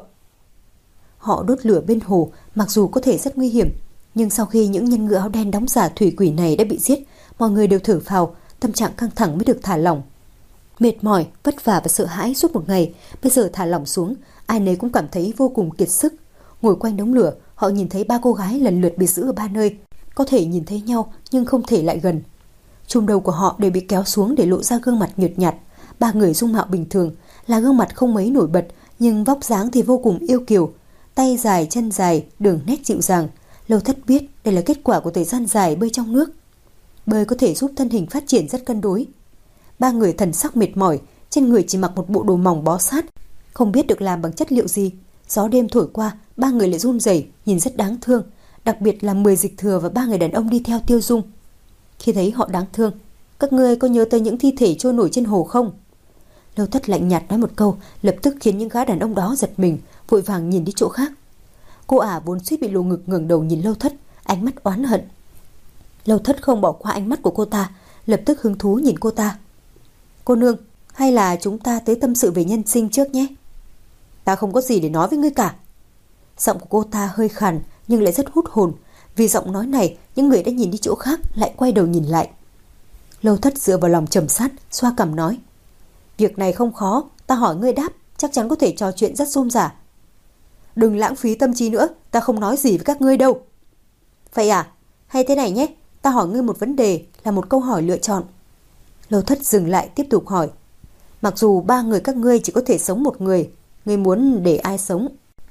Họ đốt lửa bên hồ, mặc dù có thể rất nguy hiểm, nhưng sau khi những nhân ngư áo đen đóng giả thủy quỷ này đã bị giết, mọi người đều thở phào, tâm trạng căng thẳng mới được thả lỏng. Mệt mỏi, vất vả và sợ hãi suốt một ngày, bây giờ thả lỏng xuống, ai nấy cũng cảm thấy vô cùng kiệt sức. Ngồi quanh đống lửa, họ nhìn thấy ba cô gái lần lượt bị giữ ở ba nơi, có thể nhìn thấy nhau nhưng không thể lại gần. Chùm đầu của họ đều bị kéo xuống để lộ ra gương mặt nhợt nhạt. Ba người dung mạo bình thường, là gương mặt không mấy nổi bật, nhưng vóc dáng thì vô cùng yêu kiều, tay dài, chân dài, đường nét dịu dàng. Lâu Thất biết đây là kết quả của thời gian dài bơi trong nước. Bơi có thể giúp thân hình phát triển rất cân đối. Ba người thần sắc mệt mỏi, trên người chỉ mặc một bộ đồ mỏng bó sát, không biết được làm bằng chất liệu gì. Gió đêm thổi qua, ba người lại run rẩy, nhìn rất đáng thương, đặc biệt là mười dịch thừa và ba người đàn ông đi theo Tiêu Dung. Khi thấy họ đáng thương, các ngươi có nhớ tới những thi thể trôi nổi trên hồ không? Lâu Thất lạnh nhạt nói một câu, lập tức khiến những gã đàn ông đó giật mình, vội vàng nhìn đi chỗ khác. Cô ả vốn suýt bị lộ ngực ngẩng đầu nhìn Lâu Thất, ánh mắt oán hận. Lâu Thất không bỏ qua ánh mắt của cô ta, lập tức hứng thú nhìn cô ta. Cô nương, hay là chúng ta tới tâm sự về nhân sinh trước nhé? Ta không có gì để nói với ngươi cả. Giọng của cô ta hơi khàn nhưng lại rất hút hồn. Vì giọng nói này, những người đã nhìn đi chỗ khác lại quay đầu nhìn lại. Lâu Thất dựa vào lòng Trầm Sát, xoa cằm nói: Việc này không khó, ta hỏi ngươi đáp, chắc chắn có thể trò chuyện rất rôm rả. Đừng lãng phí tâm trí nữa, ta không nói gì với các ngươi đâu. Vậy à? Hay thế này nhé, ta hỏi ngươi một vấn đề, là một câu hỏi lựa chọn. Lâu Thất dừng lại tiếp tục hỏi: Mặc dù ba người các ngươi chỉ có thể sống một người, ngươi muốn để ai sống?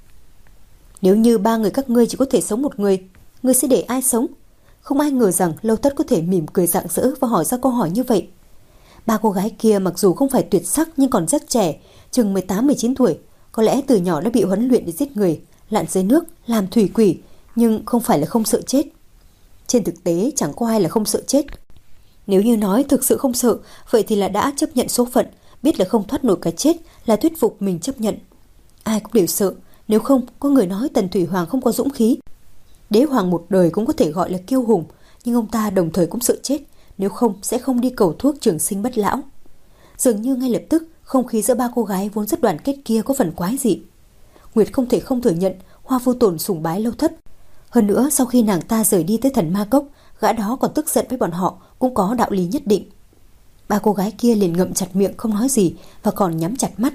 Nếu như ba người các ngươi chỉ có thể sống một người, ngươi sẽ để ai sống? Không ai ngờ rằng Lâu Thất có thể mỉm cười rạng rỡ và hỏi ra câu hỏi như vậy. Ba cô gái kia mặc dù không phải tuyệt sắc nhưng còn rất trẻ, chừng mười tám mười chín tuổi, có lẽ từ nhỏ đã bị huấn luyện để giết người, lặn dưới nước, làm thủy quỷ, nhưng không phải là không sợ chết. Trên thực tế chẳng có ai là không sợ chết. Nếu như nói thực sự không sợ, vậy thì là đã chấp nhận số phận, biết là không thoát nổi cái chết, là thuyết phục mình chấp nhận. Ai cũng đều sợ, nếu không có người nói Tần Thủy Hoàng không có dũng khí. Đế hoàng một đời cũng có thể gọi là kiêu hùng, nhưng ông ta đồng thời cũng sợ chết, nếu không sẽ không đi cầu thuốc trường sinh bất lão. Dường như ngay lập tức không khí giữa ba cô gái vốn rất đoàn kết kia có phần quái dị. Nguyệt không thể không thừa nhận Hoa Vô Tồn sùng bái Lâu Thất. Hơn nữa sau khi nàng ta rời đi tới Thần Ma Cốc, gã đó còn tức giận với bọn họ, cũng có đạo lý nhất định. Ba cô gái kia liền ngậm chặt miệng không nói gì và còn nhắm chặt mắt.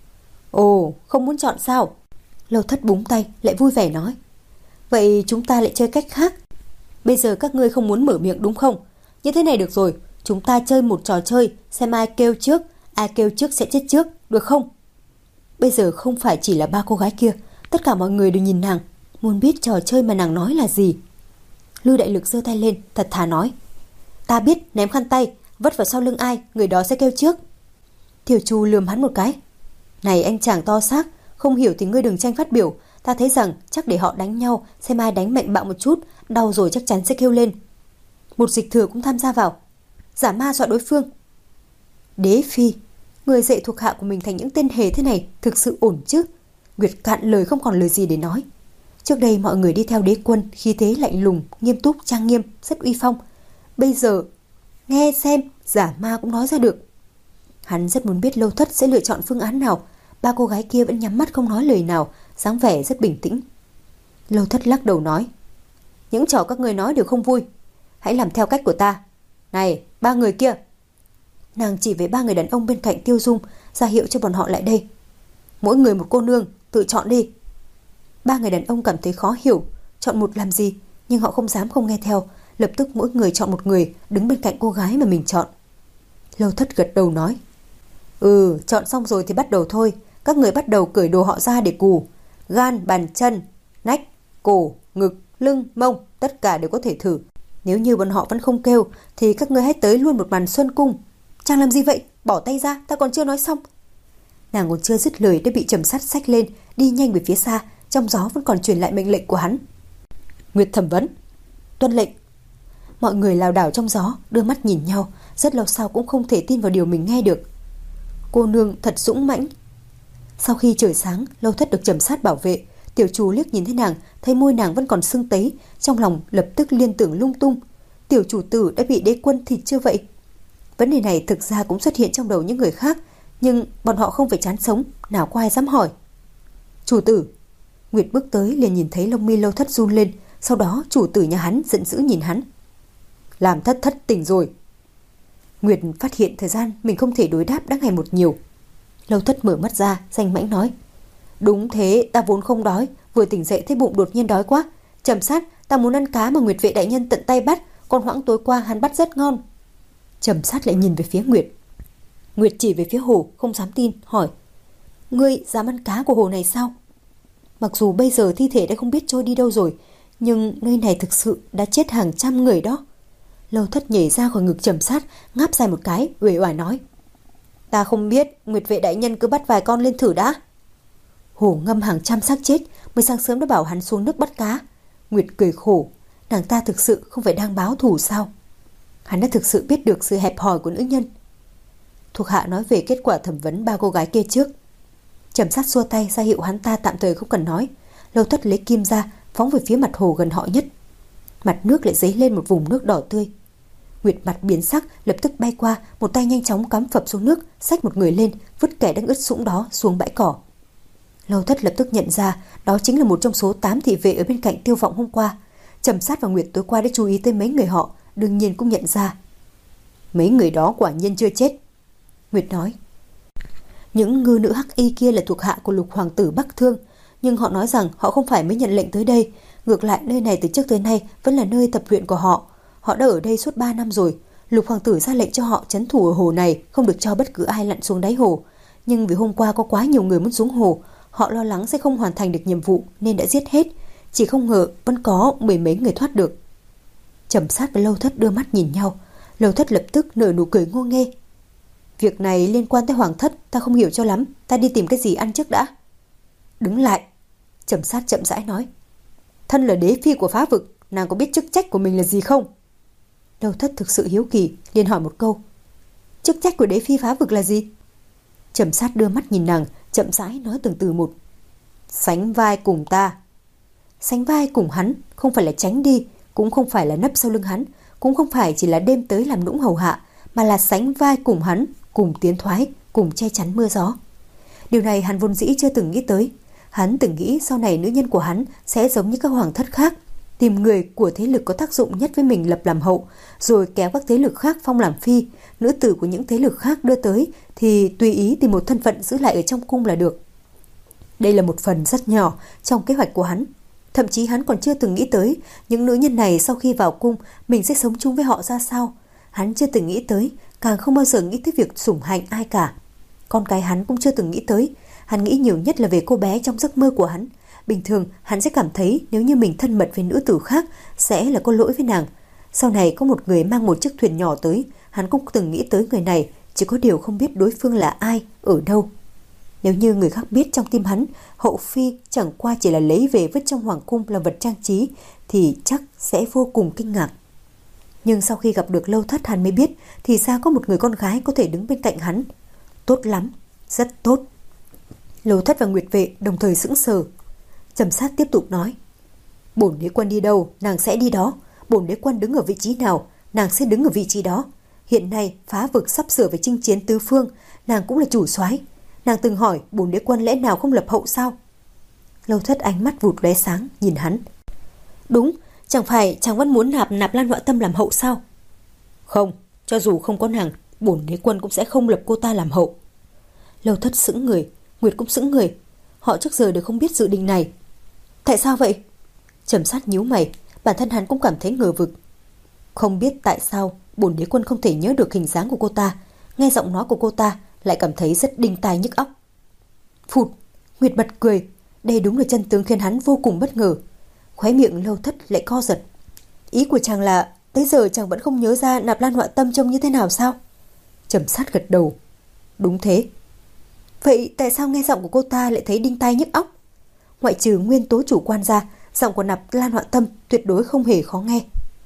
Ồ, không muốn chọn sao? Lâu Thất búng tay lại vui vẻ nói: Vậy chúng ta lại chơi cách khác. Bây giờ các ngươi không muốn mở miệng đúng không? Như thế này được rồi, chúng ta chơi một trò chơi, xem ai kêu trước, ai kêu trước sẽ chết trước, được không? Bây giờ không phải chỉ là ba cô gái kia, tất cả mọi người đều nhìn nàng, muốn biết trò chơi mà nàng nói là gì. Lưu Đại Lực giơ tay lên, thật thà nói: Ta biết, ném khăn tay, vất vào sau lưng ai, người đó sẽ kêu trước. Tiểu Chu lườm hắn một cái: Này anh chàng to xác, không hiểu thì ngươi đừng tranh phát biểu, ta thấy rằng chắc để họ đánh nhau, xem ai đánh mạnh bạo một chút, đau rồi chắc chắn sẽ kêu lên. Một dịch thừa cũng tham gia vào: Giả ma dọa đối phương. Đế phi, người dạy thuộc hạ của mình thành những tên hề thế này thực sự ổn chứ? Nguyệt cạn lời không còn lời gì để nói. Trước đây mọi người đi theo đế quân, khí thế lạnh lùng, nghiêm túc, trang nghiêm, rất uy phong. Bây giờ nghe xem, giả ma cũng nói ra được. Hắn rất muốn biết Lâu Thất sẽ lựa chọn phương án nào. Ba cô gái kia vẫn nhắm mắt không nói lời nào, dáng vẻ rất bình tĩnh. Lâu Thất lắc đầu nói: Những trò các người nói đều không vui, hãy làm theo cách của ta. Này, ba người kia. Nàng chỉ về ba người đàn ông bên cạnh Tiêu Dung, ra hiệu cho bọn họ lại đây. Mỗi người một cô nương, tự chọn đi. Ba người đàn ông cảm thấy khó hiểu, chọn một làm gì, nhưng họ không dám không nghe theo, lập tức mỗi người chọn một người, đứng bên cạnh cô gái mà mình chọn. Lâu Thất gật đầu nói: Ừ, chọn xong rồi thì bắt đầu thôi. Các người bắt đầu cởi đồ họ ra để cù. Gan, bàn chân, nách, cổ, ngực, lưng, mông, tất cả đều có thể thử. Nếu như bọn họ vẫn không kêu thì các ngươi hãy tới luôn một màn xuân cung. Chàng làm gì vậy? Bỏ tay ra, ta còn chưa nói xong. Nàng còn chưa dứt lời đã bị Trầm Sát xách lên, đi nhanh về phía xa, trong gió vẫn còn truyền lại mệnh lệnh của hắn. Nguyệt thẩm vấn. Tuân lệnh. Mọi người lảo đảo trong gió, đưa mắt nhìn nhau, rất lâu sau cũng không thể tin vào điều mình nghe được. Cô nương thật dũng mãnh. Sau khi trời sáng, Lâu Thất được Trầm Sát bảo vệ. Tiểu chủ liếc nhìn thấy nàng, thấy môi nàng vẫn còn sưng tấy, trong lòng lập tức liên tưởng lung tung. Tiểu chủ tử đã bị đế quân thịt chưa vậy? Vấn đề này thực ra cũng xuất hiện trong đầu những người khác, nhưng bọn họ không phải chán sống, nào có ai dám hỏi. Chủ tử. Nguyệt bước tới liền nhìn thấy lông mi Lâu Thất run lên, sau đó chủ tử nhà hắn giận dữ nhìn hắn. Làm thất thất tỉnh rồi. Nguyệt phát hiện thời gian mình không thể đối đáp đã ngày một nhiều. Lâu Thất mở mắt ra, danh mãnh nói: Đúng thế, ta vốn không đói, vừa tỉnh dậy thấy bụng đột nhiên đói quá. Trầm Sát, ta muốn ăn cá mà Nguyệt vệ đại nhân tận tay bắt, con hoãng tối qua hắn bắt rất ngon. Trầm Sát lại nhìn về phía Nguyệt. Nguyệt chỉ về phía hồ, không dám tin, hỏi: Ngươi dám ăn cá của hồ này sao? Mặc dù bây giờ thi thể đã không biết trôi đi đâu rồi, nhưng nơi này thực sự đã chết hàng trăm người đó. Lâu Thất nhảy ra khỏi ngực Trầm Sát, ngáp dài một cái, uể oải nói: Ta không biết, Nguyệt vệ đại nhân cứ bắt vài con lên thử đã. Hổ ngâm hàng trăm xác chết, mới sáng sớm đã bảo hắn xuống nước bắt cá. Nguyệt cười khổ, nàng ta thực sự không phải đang báo thù sao? Hắn đã thực sự biết được sự hẹp hòi của nữ nhân. Thuộc hạ nói về kết quả thẩm vấn ba cô gái kia trước. Trầm Sát xua tay ra hiệu hắn ta tạm thời không cần nói. Lâu Thất lấy kim ra, phóng về phía mặt hồ gần họ nhất. Mặt nước lại dấy lên một vùng nước đỏ tươi. Nguyệt mặt biến sắc, lập tức bay qua, một tay nhanh chóng cắm phập xuống nước, xách một người lên, vứt kẻ đang ướt sũng đó xuống bãi cỏ. Lâu Thất lập tức nhận ra đó chính là một trong số tám thị vệ ở bên cạnh Tiêu Vọng hôm qua. Trầm Sát và Nguyệt tối qua đã chú ý tới mấy người họ, đương nhiên cũng nhận ra. Mấy người đó quả nhiên chưa chết, Nguyệt nói. Những ngư nữ hắc y kia là thuộc hạ của Lục hoàng tử Bắc Thương, nhưng họ nói rằng họ không phải mới nhận lệnh tới đây. Ngược lại, nơi này từ trước tới nay vẫn là nơi tập luyện của họ. Họ đã ở đây suốt ba năm rồi. Lục hoàng tử ra lệnh cho họ trấn thủ ở hồ này, không được cho bất cứ ai lặn xuống đáy hồ. Nhưng vì hôm qua có quá nhiều người muốn xuống hồ, họ lo lắng sẽ không hoàn thành được nhiệm vụ nên đã giết hết. Chỉ không ngờ vẫn có mười mấy người thoát được. Trầm Sát và Lâu Thất đưa mắt nhìn nhau. Lâu Thất lập tức nở nụ cười ngô nghê. Việc này liên quan tới Hoàng thất, ta không hiểu cho lắm. Ta đi tìm cái gì ăn trước đã. Đứng lại, Trầm Sát chậm rãi nói. Thân là đế phi của Phá Vực, nàng có biết chức trách của mình là gì không? Lâu Thất thực sự hiếu kỳ, liền hỏi một câu. Chức trách của đế phi Phá Vực là gì? Trầm Sát đưa mắt nhìn nàng, chậm rãi nói từng từ một. Sánh vai cùng ta. Sánh vai cùng hắn, không phải là tránh đi, cũng không phải là nấp sau lưng hắn, cũng không phải chỉ là đêm tới làm nũng hầu hạ, mà là sánh vai cùng hắn, cùng tiến thoái, cùng che chắn mưa gió. Điều này hắn vốn dĩ chưa từng nghĩ tới. Hắn từng nghĩ sau này nữ nhân của hắn sẽ giống như các hoàng thất khác, tìm người của thế lực có tác dụng nhất với mình lập làm hậu, rồi kéo các thế lực khác phong làm phi. Nữ tử của những thế lực khác đưa tới thì tùy ý tìm một thân phận giữ lại ở trong cung là được. Đây là một phần rất nhỏ trong kế hoạch của hắn. Thậm chí hắn còn chưa từng nghĩ tới những nữ nhân này sau khi vào cung mình sẽ sống chung với họ ra sao. Hắn chưa từng nghĩ tới, càng không bao giờ nghĩ tới việc sủng hạnh ai cả. Con cái hắn cũng chưa từng nghĩ tới. Hắn nghĩ nhiều nhất là về cô bé trong giấc mơ của hắn. Bình thường hắn sẽ cảm thấy nếu như mình thân mật với nữ tử khác sẽ là có lỗi với nàng. Sau này có một người mang một chiếc thuyền nhỏ tới, hắn cũng từng nghĩ tới người này, chỉ có điều không biết đối phương là ai, ở đâu. Nếu như người khác biết trong tim hắn hậu phi chẳng qua chỉ là lấy về vứt trong hoàng cung làm vật trang trí thì chắc sẽ vô cùng kinh ngạc. Nhưng sau khi gặp được Lâu Thất, hắn mới biết thì ra có một người con gái có thể đứng bên cạnh hắn. Tốt lắm, rất tốt. Lâu Thất và Nguyệt vệ đồng thời sững sờ. Trầm Sát tiếp tục nói. Bổn đế quân đi đâu, nàng sẽ đi đó. Bổn đế quân đứng ở vị trí nào, nàng sẽ đứng ở vị trí đó. Hiện nay Phá Vực sắp sửa phải chinh chiến tứ phương, nàng cũng là chủ soái. Nàng từng hỏi bổn đế quân lẽ nào không lập hậu sao? Lâu Thất ánh mắt vụt lóe sáng nhìn hắn. Đúng, chẳng phải chàng vẫn muốn nạp Nạp Lan Họa Tâm làm hậu sao? Không, cho dù không có nàng, bổn đế quân cũng sẽ không lập cô ta làm hậu. Lâu Thất sững người, Nguyệt cũng sững người. Họ trước giờ đều không biết dự định này. Tại sao vậy? Trầm Sát nhíu mày, bản thân hắn cũng cảm thấy ngờ vực. Không biết tại sao bổn đế quân không thể nhớ được hình dáng của cô ta, nghe giọng nói của cô ta lại cảm thấy rất đinh tai nhức óc. Phụt, Nguyệt bật cười, đây đúng là chân tướng khiến hắn vô cùng bất ngờ. Khóe miệng Lâu Thất lại co giật. Ý của chàng là tới giờ chàng vẫn không nhớ ra Nạp Lan Họa Tâm trông như thế nào sao? Trầm Sát gật đầu. Đúng thế. Vậy tại sao nghe giọng của cô ta lại thấy đinh tai nhức óc? Ngoại trừ nguyên tố chủ quan ra, giọng của Nạp Lan Họa Tâm tuyệt đối không hề khó nghe.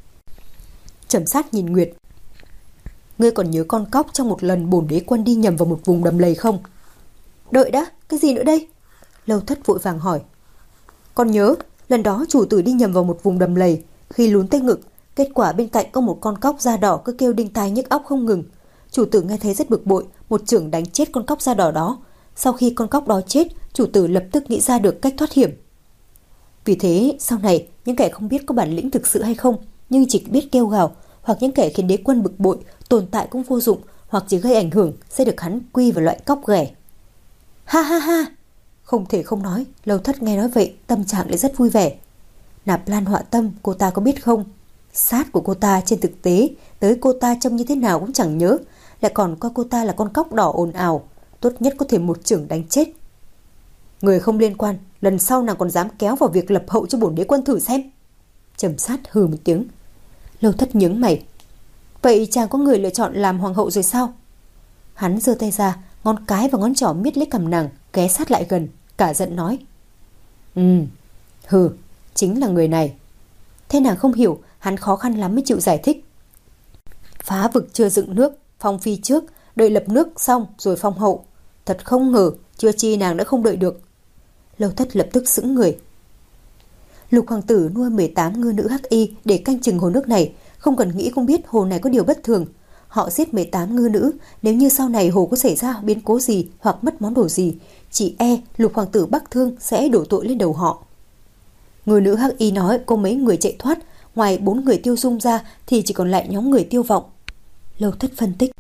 Trầm Sát nhìn Nguyệt. Ngươi còn nhớ con cóc trong một lần bổn đế quân đi nhầm vào một vùng đầm lầy không? Đợi đã, cái gì nữa đây? Lâu Thất vội vàng hỏi. Con nhớ, lần đó chủ tử đi nhầm vào một vùng đầm lầy, khi lún tới ngực, kết quả bên cạnh có một con cóc da đỏ cứ kêu đinh tai nhức óc không ngừng. Chủ tử nghe thấy rất bực bội, một chưởng đánh chết con cóc da đỏ đó. Sau khi con cóc đó chết, chủ tử lập tức nghĩ ra được cách thoát hiểm. Vì thế, sau này, những kẻ không biết có bản lĩnh thực sự hay không, nhưng chỉ biết kêu gào, hoặc những kẻ khiến đế quân bực bội, tồn tại cũng vô dụng, hoặc chỉ gây ảnh hưởng, sẽ được hắn quy vào loại cóc ghẻ. Ha ha ha! Không thể không nói, Lâu Thất nghe nói vậy, tâm trạng lại rất vui vẻ. Nạp Lan Họa Tâm, cô ta có biết không? Sát của cô ta trên thực tế, tới cô ta trông như thế nào cũng chẳng nhớ, lại còn coi cô ta là con cóc đỏ ồn ào, tốt nhất có thể một chưởng đánh chết. Người không liên quan, lần sau nàng còn dám kéo vào việc lập hậu cho bổn đế quân thử xem. Trầm Sát hừ một tiếng. Lâu Thất nhướng mày. Vậy chàng có người lựa chọn làm hoàng hậu rồi sao? Hắn giơ tay ra, ngón cái và ngón trỏ miết lấy cằm nàng, ghé sát lại gần, cả giận nói. Ừ, hừ, chính là người này. Thế nàng không hiểu, hắn khó khăn lắm mới chịu giải thích. Phá vực chưa dựng nước, phong phi trước, đợi lập nước xong rồi phong hậu. Thật không ngờ, chưa chi nàng đã không đợi được. Lâu Thất lập tức sững người. Lục hoàng tử nuôi mười tám ngư nữ hắc y để canh chừng hồ nước này, không cần nghĩ cũng biết hồ này có điều bất thường. Họ giết mười tám ngư nữ, nếu như sau này hồ có xảy ra biến cố gì hoặc mất món đồ gì, chỉ e lục hoàng tử Bắc Thương sẽ đổ tội lên đầu họ. Ngư nữ hắc y nói có mấy người chạy thoát, ngoài bốn người Tiêu Dung ra thì chỉ còn lại nhóm người Tiêu Vọng. Lâu Thất phân tích.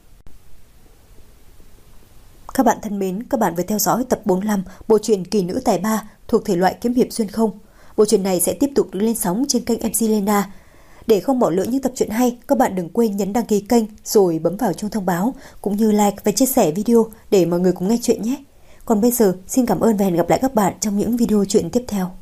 Các bạn thân mến, các bạn vừa theo dõi tập bốn mươi lăm bộ truyện Kỳ Nữ Tài Ba thuộc thể loại kiếm hiệp xuyên không. Bộ truyện này sẽ tiếp tục được lên sóng trên kênh em xê Lena. Để không bỏ lỡ những tập truyện hay, các bạn đừng quên nhấn đăng ký kênh rồi bấm vào chuông thông báo, cũng như like và chia sẻ video để mọi người cùng nghe chuyện nhé. Còn bây giờ, xin cảm ơn và hẹn gặp lại các bạn trong những video truyện tiếp theo.